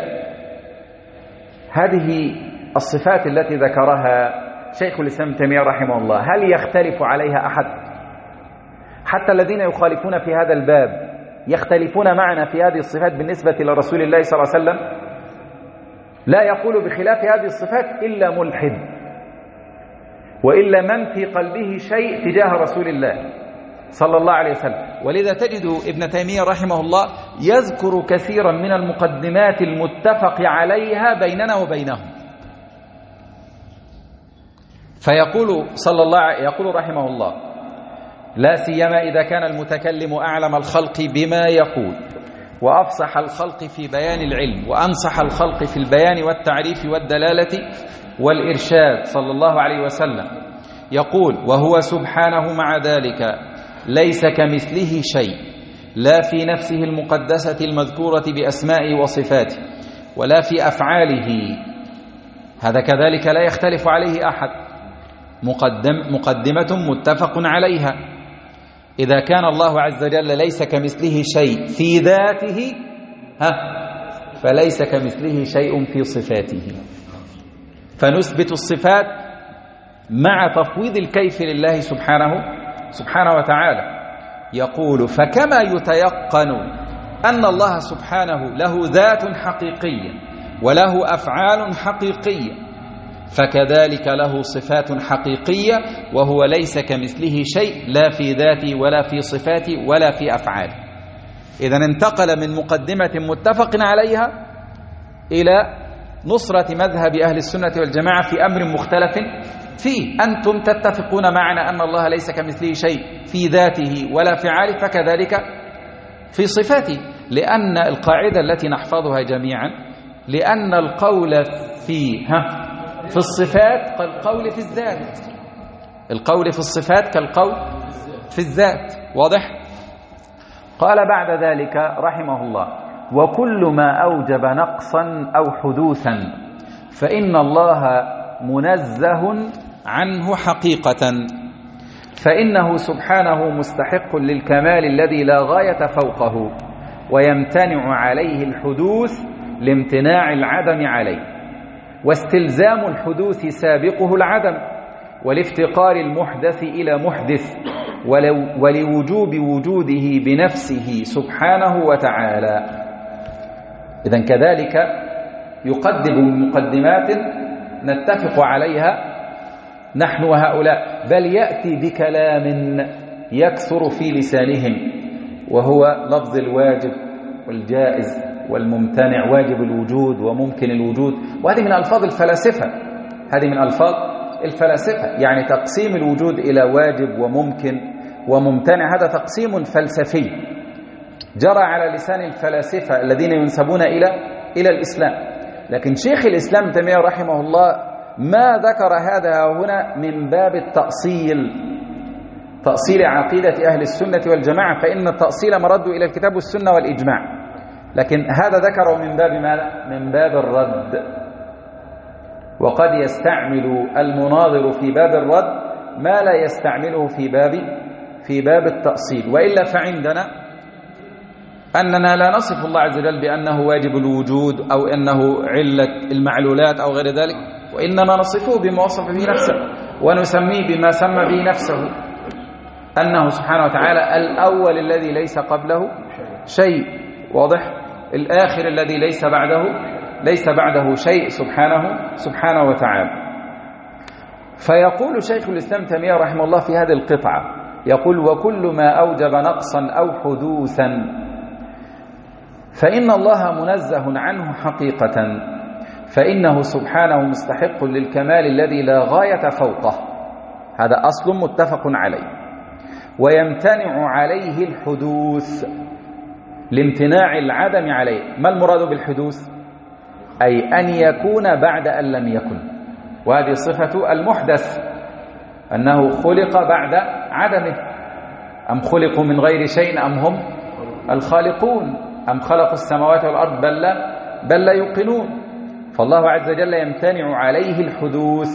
هذه الصفات التي ذكرها شيخ الإسلام ابن تيمية رحمه الله، هل يختلف عليها أحد؟ حتى الذين يخالفون في هذا الباب يختلفون معنا في هذه الصفات بالنسبة لرسول الله صلى الله عليه وسلم؟ لا يقول بخلاف هذه الصفات إلا ملحد، وإلا من في قلبه شيء تجاه رسول الله صلى الله عليه وسلم. ولذا تجد ابن تيمية رحمه الله يذكر كثيرا من المقدمات المتفق عليها بيننا وبينهم، فيقول صلى الله يقول رحمه الله: لا سيما إذا كان المتكلم أعلم الخلق بما يقول وأفصح الخلق في بيان العلم وأنصح الخلق في البيان والتعريف والدلالة والإرشاد صلى الله عليه وسلم. يقول: وهو سبحانه مع ذلك ليس كمثله شيء، لا في نفسه المقدسة المذكورة بأسمائه وصفاته ولا في أفعاله، هذا كذلك لا يختلف عليه أحد. مقدم مقدمة متفق عليها. إذا كان الله عز وجل ليس كمثله شيء في ذاته ها فليس كمثله شيء في صفاته، فنثبت الصفات مع تفويض الكيف لله سبحانه سبحانه وتعالى. يقول: فكما يتيقن أن الله سبحانه له ذات حقيقية وله أفعال حقيقية، فكذلك له صفات حقيقية وهو ليس كمثله شيء لا في ذاته ولا في صفاته ولا في أفعاله. إذن انتقل من مقدمة متفق عليها إلى نصرة مذهب أهل السنة والجماعة في أمر مختلف فيه. أنتم تتفقون معنا أن الله ليس كمثله شيء في ذاته ولا فعاله، فكذلك في صفاته، لأن القاعدة التي نحفظها جميعا لأن القول في ها في الصفات كالقول في الذات، القول في الصفات كالقول في الذات. واضح؟ قال بعد ذلك رحمه الله: وكل ما أوجب نقصا أو حدوثا فإن الله منزه عنه حقيقة، فإنه سبحانه مستحق للكمال الذي لا غاية فوقه، ويمتنع عليه الحدوث لامتناع العدم عليه، واستلزام الحدوث سابقه العدم، والافتقار المحدث إلى محدث، ولوجوب وجوده بنفسه سبحانه وتعالى. إذن كذلك يقدم مقدمات نتفق عليها نحن وهؤلاء، بل يأتي بكلام يكثر في لسانهم وهو لفظ الواجب والجائز والممتنع، واجب الوجود وممكن الوجود، وهذه من ألفاظ الفلاسفة، هذه من ألفاظ الفلاسفة، يعني تقسيم الوجود إلى واجب وممكن وممتنع، هذا تقسيم فلسفي جرى على لسان الفلاسفة الذين ينسبون إلى إلى الإسلام. لكن شيخ الإسلام تيمية رحمه الله ما ذكر هذا هنا من باب التأصيل، تأصيل عقيدة أهل السنة والجماعة، فإن التأصيل مرد إلى الكتاب والسنة والإجماع، لكن هذا ذكره من باب ماذا؟ من باب الرد. وقد يستعمل المناظر في باب الرد ما لا يستعمله في باب في باب التأصيل، وإلا فعندنا أننا لا نصف الله عز وجل بأنه واجب الوجود أو أنه علة المعلولات أو غير ذلك، وإنما نصفه بما وصف به نفسه، ونسميه بما سمى به نفسه، أنه سبحانه وتعالى الأول الذي ليس قبله شيء، واضح؟ الآخر الذي ليس بعده ليس بعده شيء سبحانه سبحانه وتعالى. فيقول شيخ الإسلام تيمية رحمه الله في هذه القطعة، يقول: وكل ما أوجب نقصا أو حدوثا فإن الله منزه عنه حقيقة، فإنه سبحانه مستحق للكمال الذي لا غاية فوقه، هذا أصل متفق عليه، ويمتنع عليه الحدوث لامتناع العدم عليه. ما المراد بالحدوث؟ أي أن يكون بعد أن لم يكن، وهذه صفة المحدث، أنه خلق بعد عدمه. أم خلقوا من غير شيء أم هم الخالقون أم خلقوا السماوات والأرض بل لا, بل لا يوقنون. فالله عز وجل يمتنع عليه الحدوث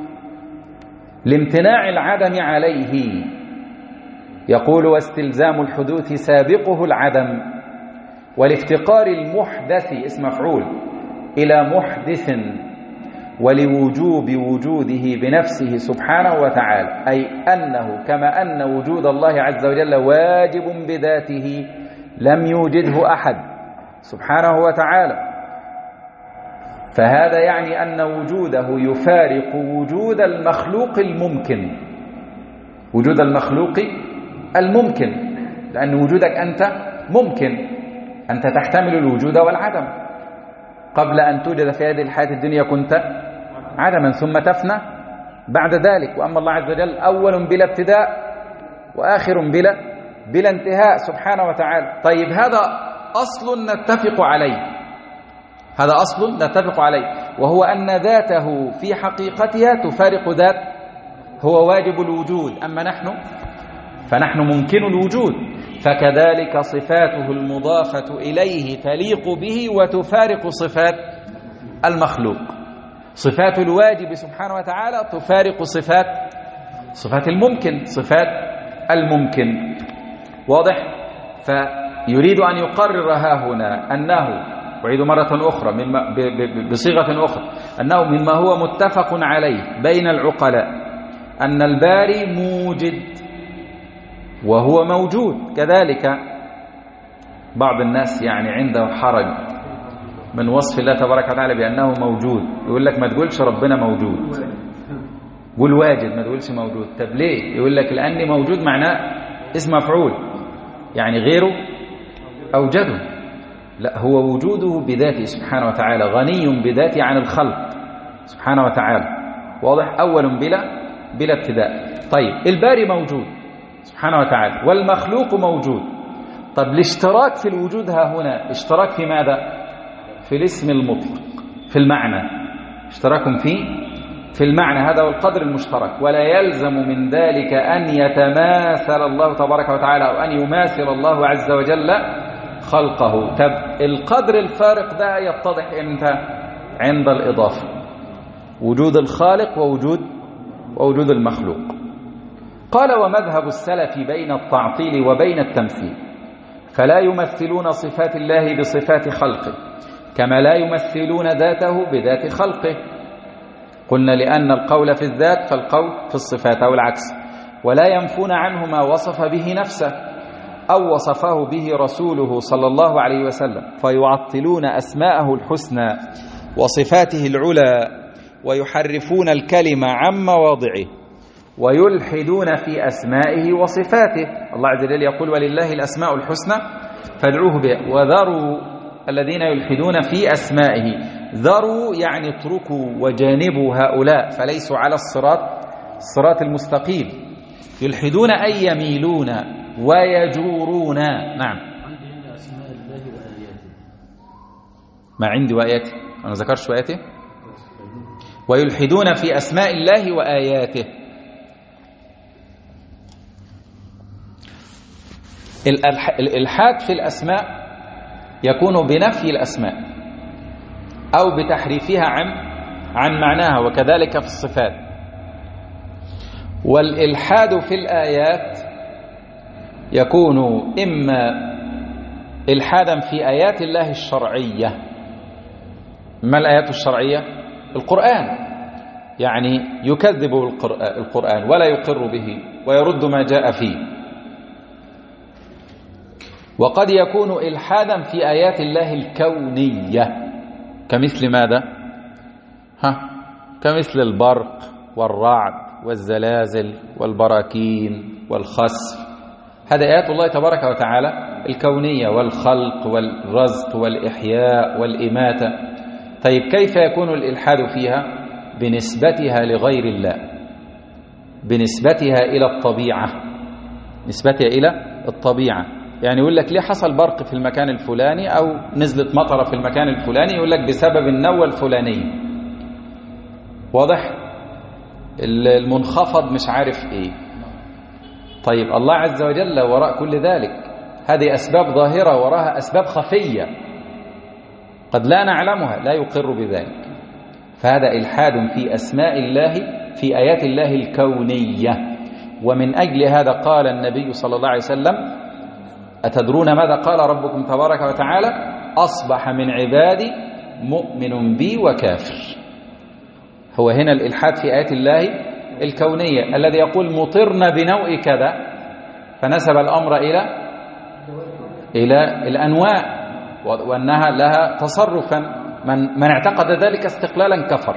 لامتناع العدم عليه. يقول: واستلزام الحدوث سابقه العدم، والافتقار المحدث اسم مفعول إلى محدث، ولوجوب وجوده بنفسه سبحانه وتعالى، أي أنه كما أن وجود الله عز وجل واجب بذاته لم يوجده أحد سبحانه وتعالى، فهذا يعني أن وجوده يفارق وجود المخلوق الممكن، وجود المخلوق الممكن، لأن وجودك أنت ممكن، أنت تحتمل الوجود والعدم. قبل أن توجد في هذه الحياة الدنيا كنت عدما ثم تفنى بعد ذلك، وأما الله عز وجل أول بلا ابتداء وآخر بلا بلا انتهاء سبحانه وتعالى. طيب هذا أصل نتفق عليه، هذا أصل نتفق عليه، وهو أن ذاته في حقيقتها تفارق ذات هو واجب الوجود، أما نحن فنحن ممكن الوجود، فكذلك صفاته المضافة إليه تليق به وتفارق صفات المخلوق. صفات الواجب سبحانه وتعالى تفارق صفات صفات الممكن، صفات الممكن. واضح؟ فيريد أن يقرر ها هنا أنه، أعيد مرة أخرى مما بصيغة أخرى، أنه مما هو متفق عليه بين العقلاء أن الباري موجد وهو موجود. كذلك بعض الناس يعني عنده حرج من وصف الله تبارك وتعالى بأنه موجود، يقول لك ما تقولش ربنا موجود، قول واجد ما تقولش موجود. طب ليه؟ يقول لك لأني موجود معناه اسم مفعول، يعني غيره أوجده. لا، هو وجوده بذاته سبحانه وتعالى، غني بذاته عن الخلق سبحانه وتعالى. واضح؟ أول بلا بلا ابتداء. طيب الباري موجود سبحانه وتعالى والمخلوق موجود. طب الاشتراك في الوجود ها هنا اشتراك في ماذا؟ في الاسم المطلق، في المعنى، اشتراك فيه في المعنى، هذا هو القدر المشترك. ولا يلزم من ذلك أن يتماثل الله تبارك وتعالى أو أن يماثل الله عز وجل خلقه. طب القدر الفارق ده يتضح امتى؟ عند الإضافة، وجود الخالق ووجود ووجود المخلوق. قال ومذهب السلف بين التعطيل وبين التمثيل، فلا يمثلون صفات الله بصفات خلقه كما لا يمثلون ذاته بذات خلقه. قلنا لأن القول في الذات فالقول في الصفات أو العكس. ولا ينفون عنه ما وصف به نفسه أو وصفه به رسوله صلى الله عليه وسلم، فيعطلون أسماءه الحسنى وصفاته العلى ويحرفون الكلمة عن مواضعه ويلحدون في أسمائه وصفاته. الله عز وجل يقول ولله الأسماء الحسنى فادعوه بها وذروا الذين يلحدون في أسمائه. ذروا يعني اتركوا وجانبوا هؤلاء فليسوا على الصراط الصراط المستقيم. يلحدون أي يميلون ويجورون. نعم. عندي هنا أسماء الله وآياته. ما عندي وآياته، أنا ذكرش وآياته. ويلحدون في أسماء الله وآياته. الإلحاد في الأسماء يكون بنفي الأسماء أو بتحريفها عن عن معناها، وكذلك في الصفات. والإلحاد في الآيات يكون إما إلحادا في آيات الله الشرعية. ما الآيات الشرعية؟ القرآن، يعني يكذب القرآن ولا يقر به ويرد ما جاء فيه. وقد يكون إلحادا في آيات الله الكونية كمثل ماذا؟ ها كمثل البرق والرعد والزلازل والبراكين والخسف. هذه آيات الله تبارك وتعالى الكونية، والخلق والرزق والإحياء والإماتة. طيب كيف يكون الإلحاد فيها؟ بنسبتها لغير الله، بنسبتها إلى الطبيعة، نسبتها إلى الطبيعة. يعني يقول لك ليه حصل برق في المكان الفلاني أو نزلت مطرة في المكان الفلاني، يقول لك بسبب النوة الفلانية. واضح؟ المنخفض مش عارف ايه. طيب الله عز وجل وراء كل ذلك، هذه أسباب ظاهرة وراها أسباب خفية قد لا نعلمها، لا يقر بذلك. فهذا إلحاد في أسماء الله، في آيات الله الكونية. ومن أجل هذا قال النبي صلى الله عليه وسلم أتدرون ماذا قال ربكم تبارك وتعالى؟ أصبح من عبادي مؤمن بي وكافر. هو هنا الإلحاد في آيات الله الكونية، الذي يقول مطرنا بنوء كذا فنسب الأمر إلى إلى الأنواع وأنها لها تصرفا، من, من اعتقد ذلك استقلالا كفر.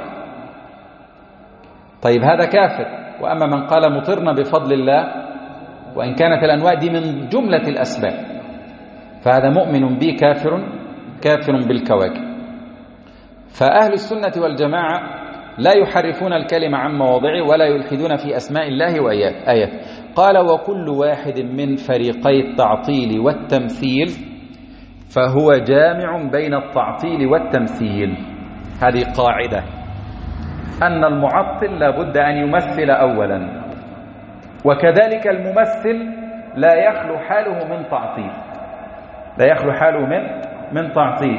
طيب هذا كافر. وأما من قال مطرنا بفضل الله وإن كانت الأنواع دي من جملة الأسباب فهذا مؤمن به كافر كافر بالكواكب. فأهل السنة والجماعة لا يحرفون الكلمة عن مواضعه ولا يلحدون في أسماء الله وآيات آيات. قال وكل واحد من فريقي التعطيل والتمثيل فهو جامع بين التعطيل والتمثيل. هذه قاعدة، أن المعطل لا بد أن يمثل أولا، وكذلك الممثل لا يخلو حاله من تعطيل، لا يخلو حاله من من تعطيل.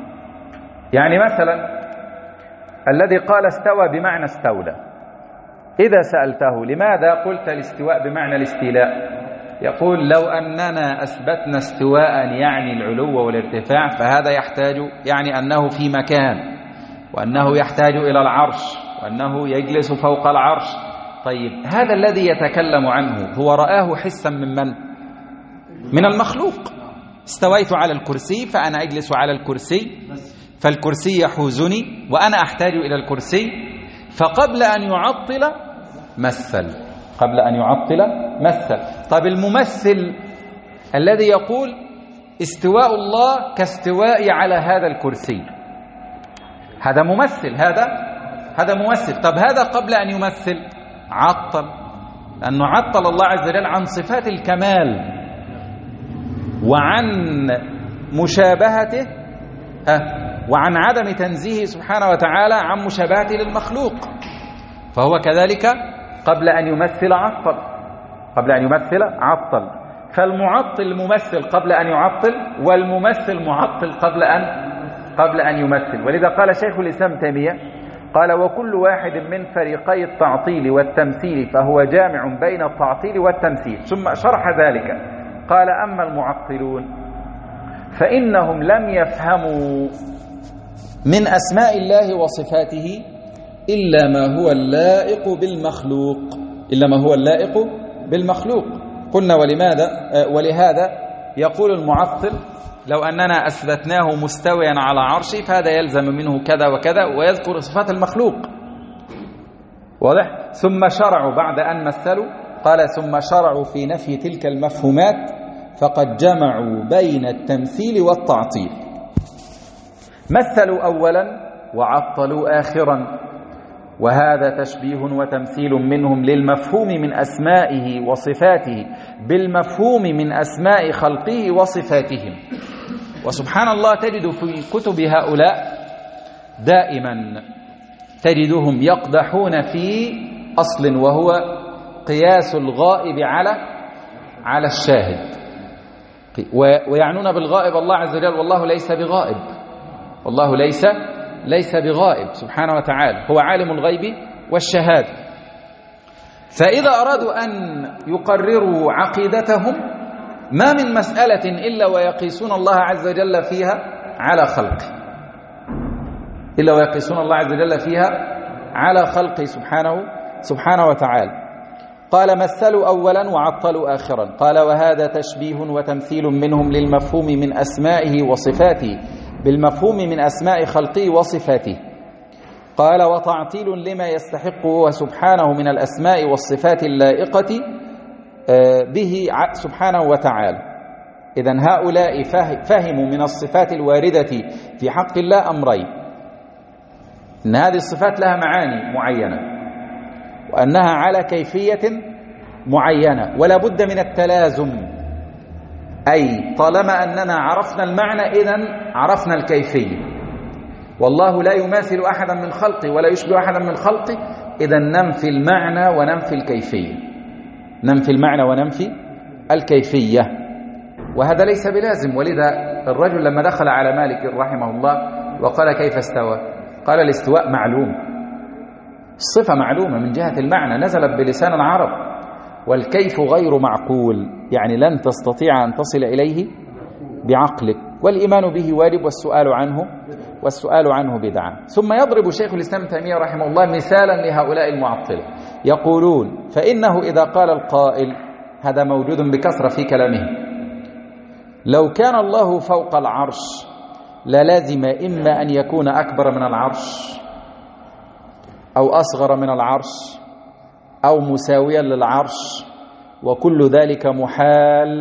يعني مثلا الذي قال استوى بمعنى استولى، إذا سألته لماذا قلت الاستواء بمعنى الاستيلاء، يقول لو أننا أثبتنا استواء يعني العلو والارتفاع فهذا يحتاج يعني أنه في مكان، وأنه يحتاج إلى العرش، وأنه يجلس فوق العرش. طيب هذا الذي يتكلم عنه هو رآه حسا من من؟ من المخلوق. استويت على الكرسي فأنا أجلس على الكرسي، فالكرسي يحوزني وأنا أحتاج إلى الكرسي. فقبل أن يعطل مثل، قبل أن يعطل مثل. طب الممثل الذي يقول استواء الله كاستوائي على هذا الكرسي، هذا ممثل، هذا هذا ممثل. طب هذا قبل أن يمثل عطل، لأنه عطل الله عز وجل عن صفات الكمال وعن مشابهته وعن عدم تنزيهه سبحانه وتعالى عن مشابهته للمخلوق. فهو كذلك قبل أن يمثل عطل، قبل أن يمثل عطل. فالمعطل ممثل قبل أن يعطل، والممثل معطل قبل أن قبل أن يمثل. ولذا قال شيخ الإسلام تيمية قال وكل واحد من فريقي التعطيل والتمثيل فهو جامع بين التعطيل والتمثيل. ثم شرح ذلك قال أما المعطلون فإنهم لم يفهموا من أسماء الله وصفاته إلا ما هو اللائق بالمخلوق، إلا ما هو اللائق بالمخلوق. قلنا ولماذا ولهذا يقول المعطل لو أننا أثبتناه مستويا على عرشه فهذا يلزم منه كذا وكذا، ويذكر صفات المخلوق. واضح؟ ثم شرعوا بعد أن مثلوا، قال ثم شرعوا في نفي تلك المفهومات فقد جمعوا بين التمثيل والتعطيل. مثلوا أولا وعطلوا آخرا، وهذا تشبيه وتمثيل منهم للمفهوم من أسمائه وصفاته بالمفهوم من أسماء خلقه وصفاتهم. وسبحان الله تجد في كتب هؤلاء دائما تجدهم يقدحون في أصل وهو قياس الغائب على على الشاهد، ويعنون بالغائب الله عز وجل، والله ليس بغائب، والله ليس ليس بغائب سبحانه وتعالى، هو عالم الغيب والشهادة. فإذا أرادوا أن يقرروا عقيدتهم ما من مسألة إلا ويقيسون الله عز وجل فيها على خلقه، إلا ويقيسون الله عز وجل فيها على خلقه سبحانه سبحانه وتعالى. قال مثلوا أولا وعطلوا آخرا. قال وهذا تشبيه وتمثيل منهم للمفهوم من أسمائه وصفاته بالمفهوم من أسماء خلقه وصفاته. قال وتعطيل لما يستحقه سبحانه من الأسماء والصفات اللائقة به سبحانه وتعالى. إذن هؤلاء فهموا من الصفات الواردة في حق الله أمرين: إن هذه الصفات لها معاني معينة، وأنها على كيفية معينة، ولا بد من التلازم، أي طالما أننا عرفنا المعنى إذن عرفنا الكيفية. والله لا يماثل أحدا من خلقه ولا يشبه أحدا من خلقه، إذن ننفي المعنى وننفي الكيفية، ننفي المعنى وننفي الكيفية، وهذا ليس بلازم. ولذا الرجل لما دخل على مالك رحمه الله وقال كيف استوى، قال الاستواء معلوم، الصفة معلومة من جهة المعنى، نزلت بلسان العرب، والكيف غير معقول، يعني لن تستطيع أن تصل إليه بعقلك، والإيمان به واجب والسؤال عنه والسؤال عنه بدعة. ثم يضرب شيخ الإسلام ابن تيمية رحمه الله مثالا لهؤلاء المعطلة، يقولون فإنه إذا قال القائل، هذا موجود بكثرة في كلامه، لو كان الله فوق العرش للازم إما أن يكون أكبر من العرش أو أصغر من العرش أو مساويا للعرش، وكل ذلك محال،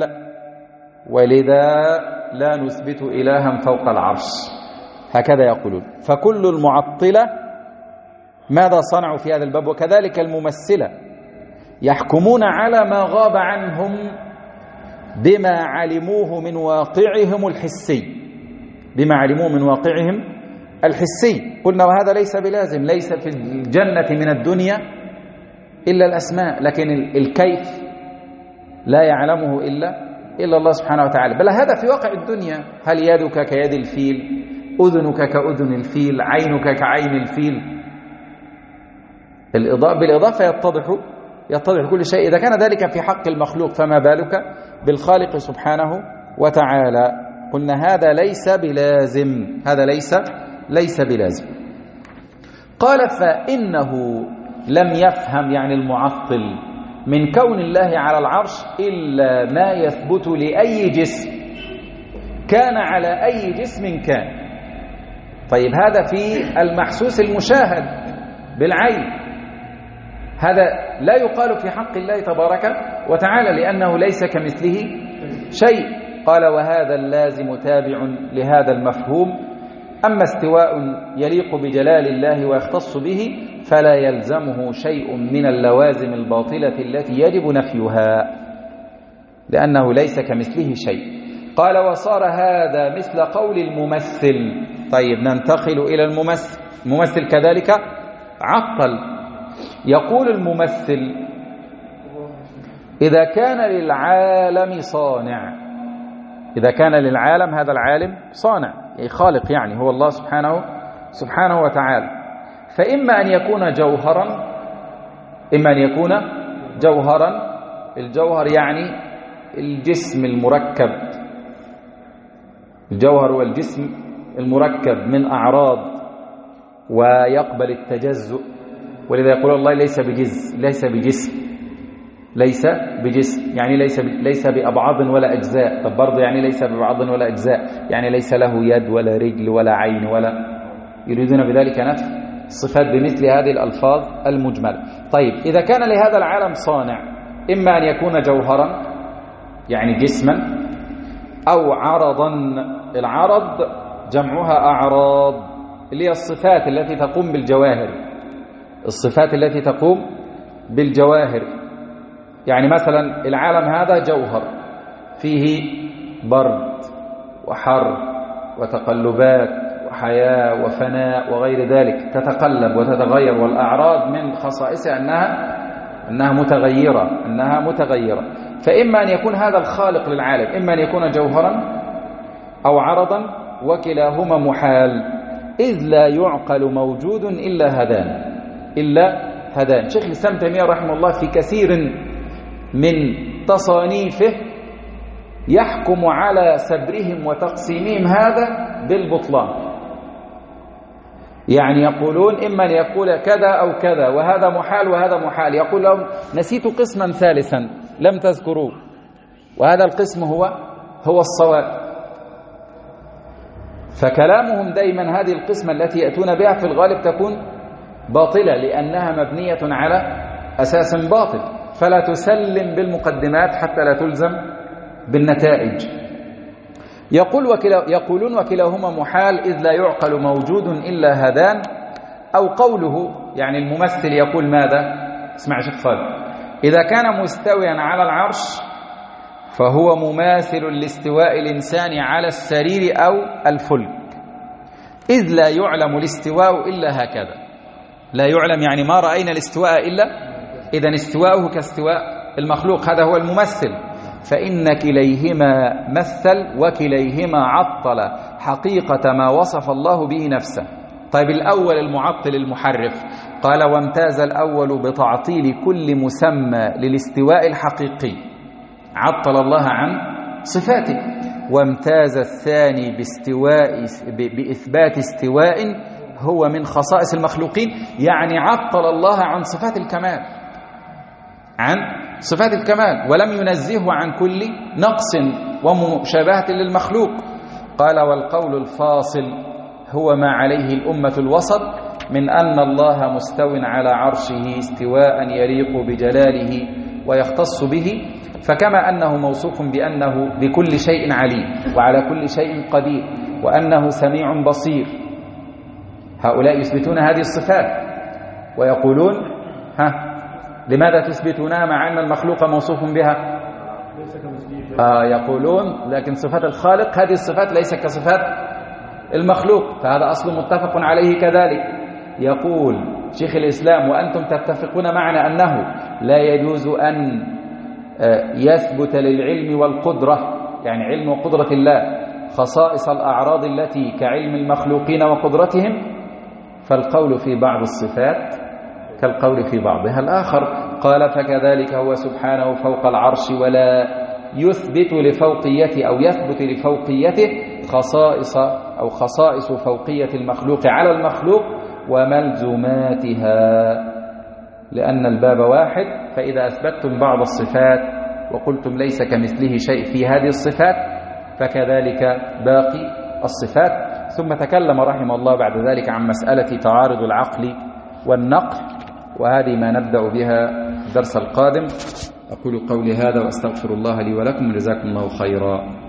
ولذا لا نثبت إلها فوق العرش. هكذا يقولون. فكل المعطلة ماذا صنعوا في هذا الباب؟ وكذلك الممثلة يحكمون على ما غاب عنهم بما علموه من واقعهم الحسي، بما علموه من واقعهم الحسي. قلنا وهذا ليس بلازم، ليس في الجنة من الدنيا إلا الأسماء، لكن الكيف لا يعلمه إلا إلا الله سبحانه وتعالى. بل هذا في واقع الدنيا، هل يدك كيد الفيل، أذنك كأذن الفيل، عينك كعين الفيل، بالإضافة يتضح يتضح كل شيء. إذا كان ذلك في حق المخلوق فما بالك بالخالق سبحانه وتعالى. قلنا هذا ليس بلازم، هذا ليس ليس بلازم. قال فإنه لم يفهم يعني المعطل من كون الله على العرش إلا ما يثبت لأي جسم كان على أي جسم كان. طيب هذا في المحسوس المشاهد بالعين، هذا لا يقال في حق الله تبارك وتعالى لأنه ليس كمثله شيء. قال وهذا اللازم تابع لهذا المفهوم. أما استواء يليق بجلال الله ويختص به فلا يلزمه شيء من اللوازم الباطلة التي يجب نفيها لأنه ليس كمثله شيء. قال وصار هذا مثل قول الممثل. طيب ننتقل إلى الممثل. الممثل كذلك عطل. يقول الممثل إذا كان للعالم صانع، إذا كان للعالم هذا العالم صانع يعني خالق، يعني هو الله سبحانه سبحانه وتعالى، فإما أن يكون جوهرا، إما أن يكون جوهرا. الجوهر يعني الجسم المركب، الجوهر والجسم المركب من أعراض ويقبل التجزؤ، ولذا يقول الله ليس بجزء، ليس بجسم، ليس بجسم يعني ليس ليس بأبعاض ولا أجزاء. طب برضه يعني ليس ببعض ولا أجزاء، يعني ليس له يد ولا رجل ولا عين ولا، يريدون بذلك نفي الصفات بمثل هذه الألفاظ المجملة. طيب إذا كان لهذا العالم صانع، إما أن يكون جوهرا يعني جسما أو عرضا. العرض جمعها أعراض اللي هي الصفات التي تقوم بالجواهر، الصفات التي تقوم بالجواهر. يعني مثلا العالم هذا جوهر فيه برد وحر وتقلبات وحياة وفناء وغير ذلك، تتقلب وتتغير، والأعراض من خصائصها أنها أنها متغيرة أنها متغيرة. فإما أن يكون هذا الخالق للعالم إما أن يكون جوهرا أو عرضا، وكلاهما محال، إذ لا يعقل موجود إلا هذان إلا هذان. شيخ الإسلام تيمية رحمه الله في كثير من تصانيفه يحكم على سبرهم وتقسيمهم هذا بالبطلان. يعني يقولون إما أن يقول كذا أو كذا وهذا محال وهذا محال. يقول لهم نسيت قسما ثالثا لم تذكروه، وهذا القسم هو هو الصواب. فكلامهم دائما هذه القسمة التي يأتون بها في الغالب تكون باطلة لأنها مبنية على أساس باطل، فلا تسلم بالمقدمات حتى لا تلزم بالنتائج. يقول وكلا يقولون وكلاهما محال إذ لا يعقل موجود إلا هذان. أو قوله يعني الممثل يقول ماذا؟ اسمع شيخ خالد، إذا كان مستويا على العرش فهو مماثل لاستواء الإنسان على السرير أو الفلك، إذ لا يعلم الاستواء إلا هكذا. لا يعلم يعني ما رأينا الاستواء إلا إذن استواءه كاستواء المخلوق، هذا هو الممثل. فإن كليهما مثل وكليهما عطل حقيقة ما وصف الله به نفسه. طيب الأول المعطل المحرف قال وامتاز الأول بتعطيل كل مسمى للاستواء الحقيقي، عطل الله عن صفاته. وامتاز الثاني باستواء بإثبات استواء هو من خصائص المخلوقين، يعني عطل الله عن صفات الكمال، عن صفات الكمال، ولم ينزهه عن كل نقص ومشابهة للمخلوق. قال والقول الفاصل هو ما عليه الأمة الوسط من أن الله مستو على عرشه استواء يليق بجلاله ويختص به، فكما أنه موصوف بأنه بكل شيء عليم وعلى كل شيء قدير وأنه سميع بصير. هؤلاء يثبتون هذه الصفات ويقولون ها لماذا تثبتونها مع أن المخلوق موصوف بها؟ آه يقولون لكن صفات الخالق هذه الصفات ليست كصفات المخلوق، فهذا أصل متفق عليه كذلك. يقول شيخ الإسلام وأنتم تتفقون معنا أنه لا يجوز أن يثبت للعلم والقدرة، يعني علم وقدرة الله، خصائص الأعراض التي كعلم المخلوقين وقدرتهم. فالقول في بعض الصفات كالقول في بعضها الآخر. قال فكذلك هو سبحانه فوق العرش ولا يثبت لفوقيته أو يثبت لفوقيته خصائص أو خصائص فوقية المخلوق على المخلوق وملزوماتها، لأن الباب واحد. فإذا أثبتتم بعض الصفات وقلتم ليس كمثله شيء في هذه الصفات فكذلك باقي الصفات. ثم تكلم رحمه الله بعد ذلك عن مسألة تعارض العقل والنقل، وهذه ما نبدأ بها الدرس القادم. أقول قولي هذا وأستغفر الله لي ولكم، جزاكم الله خيرا.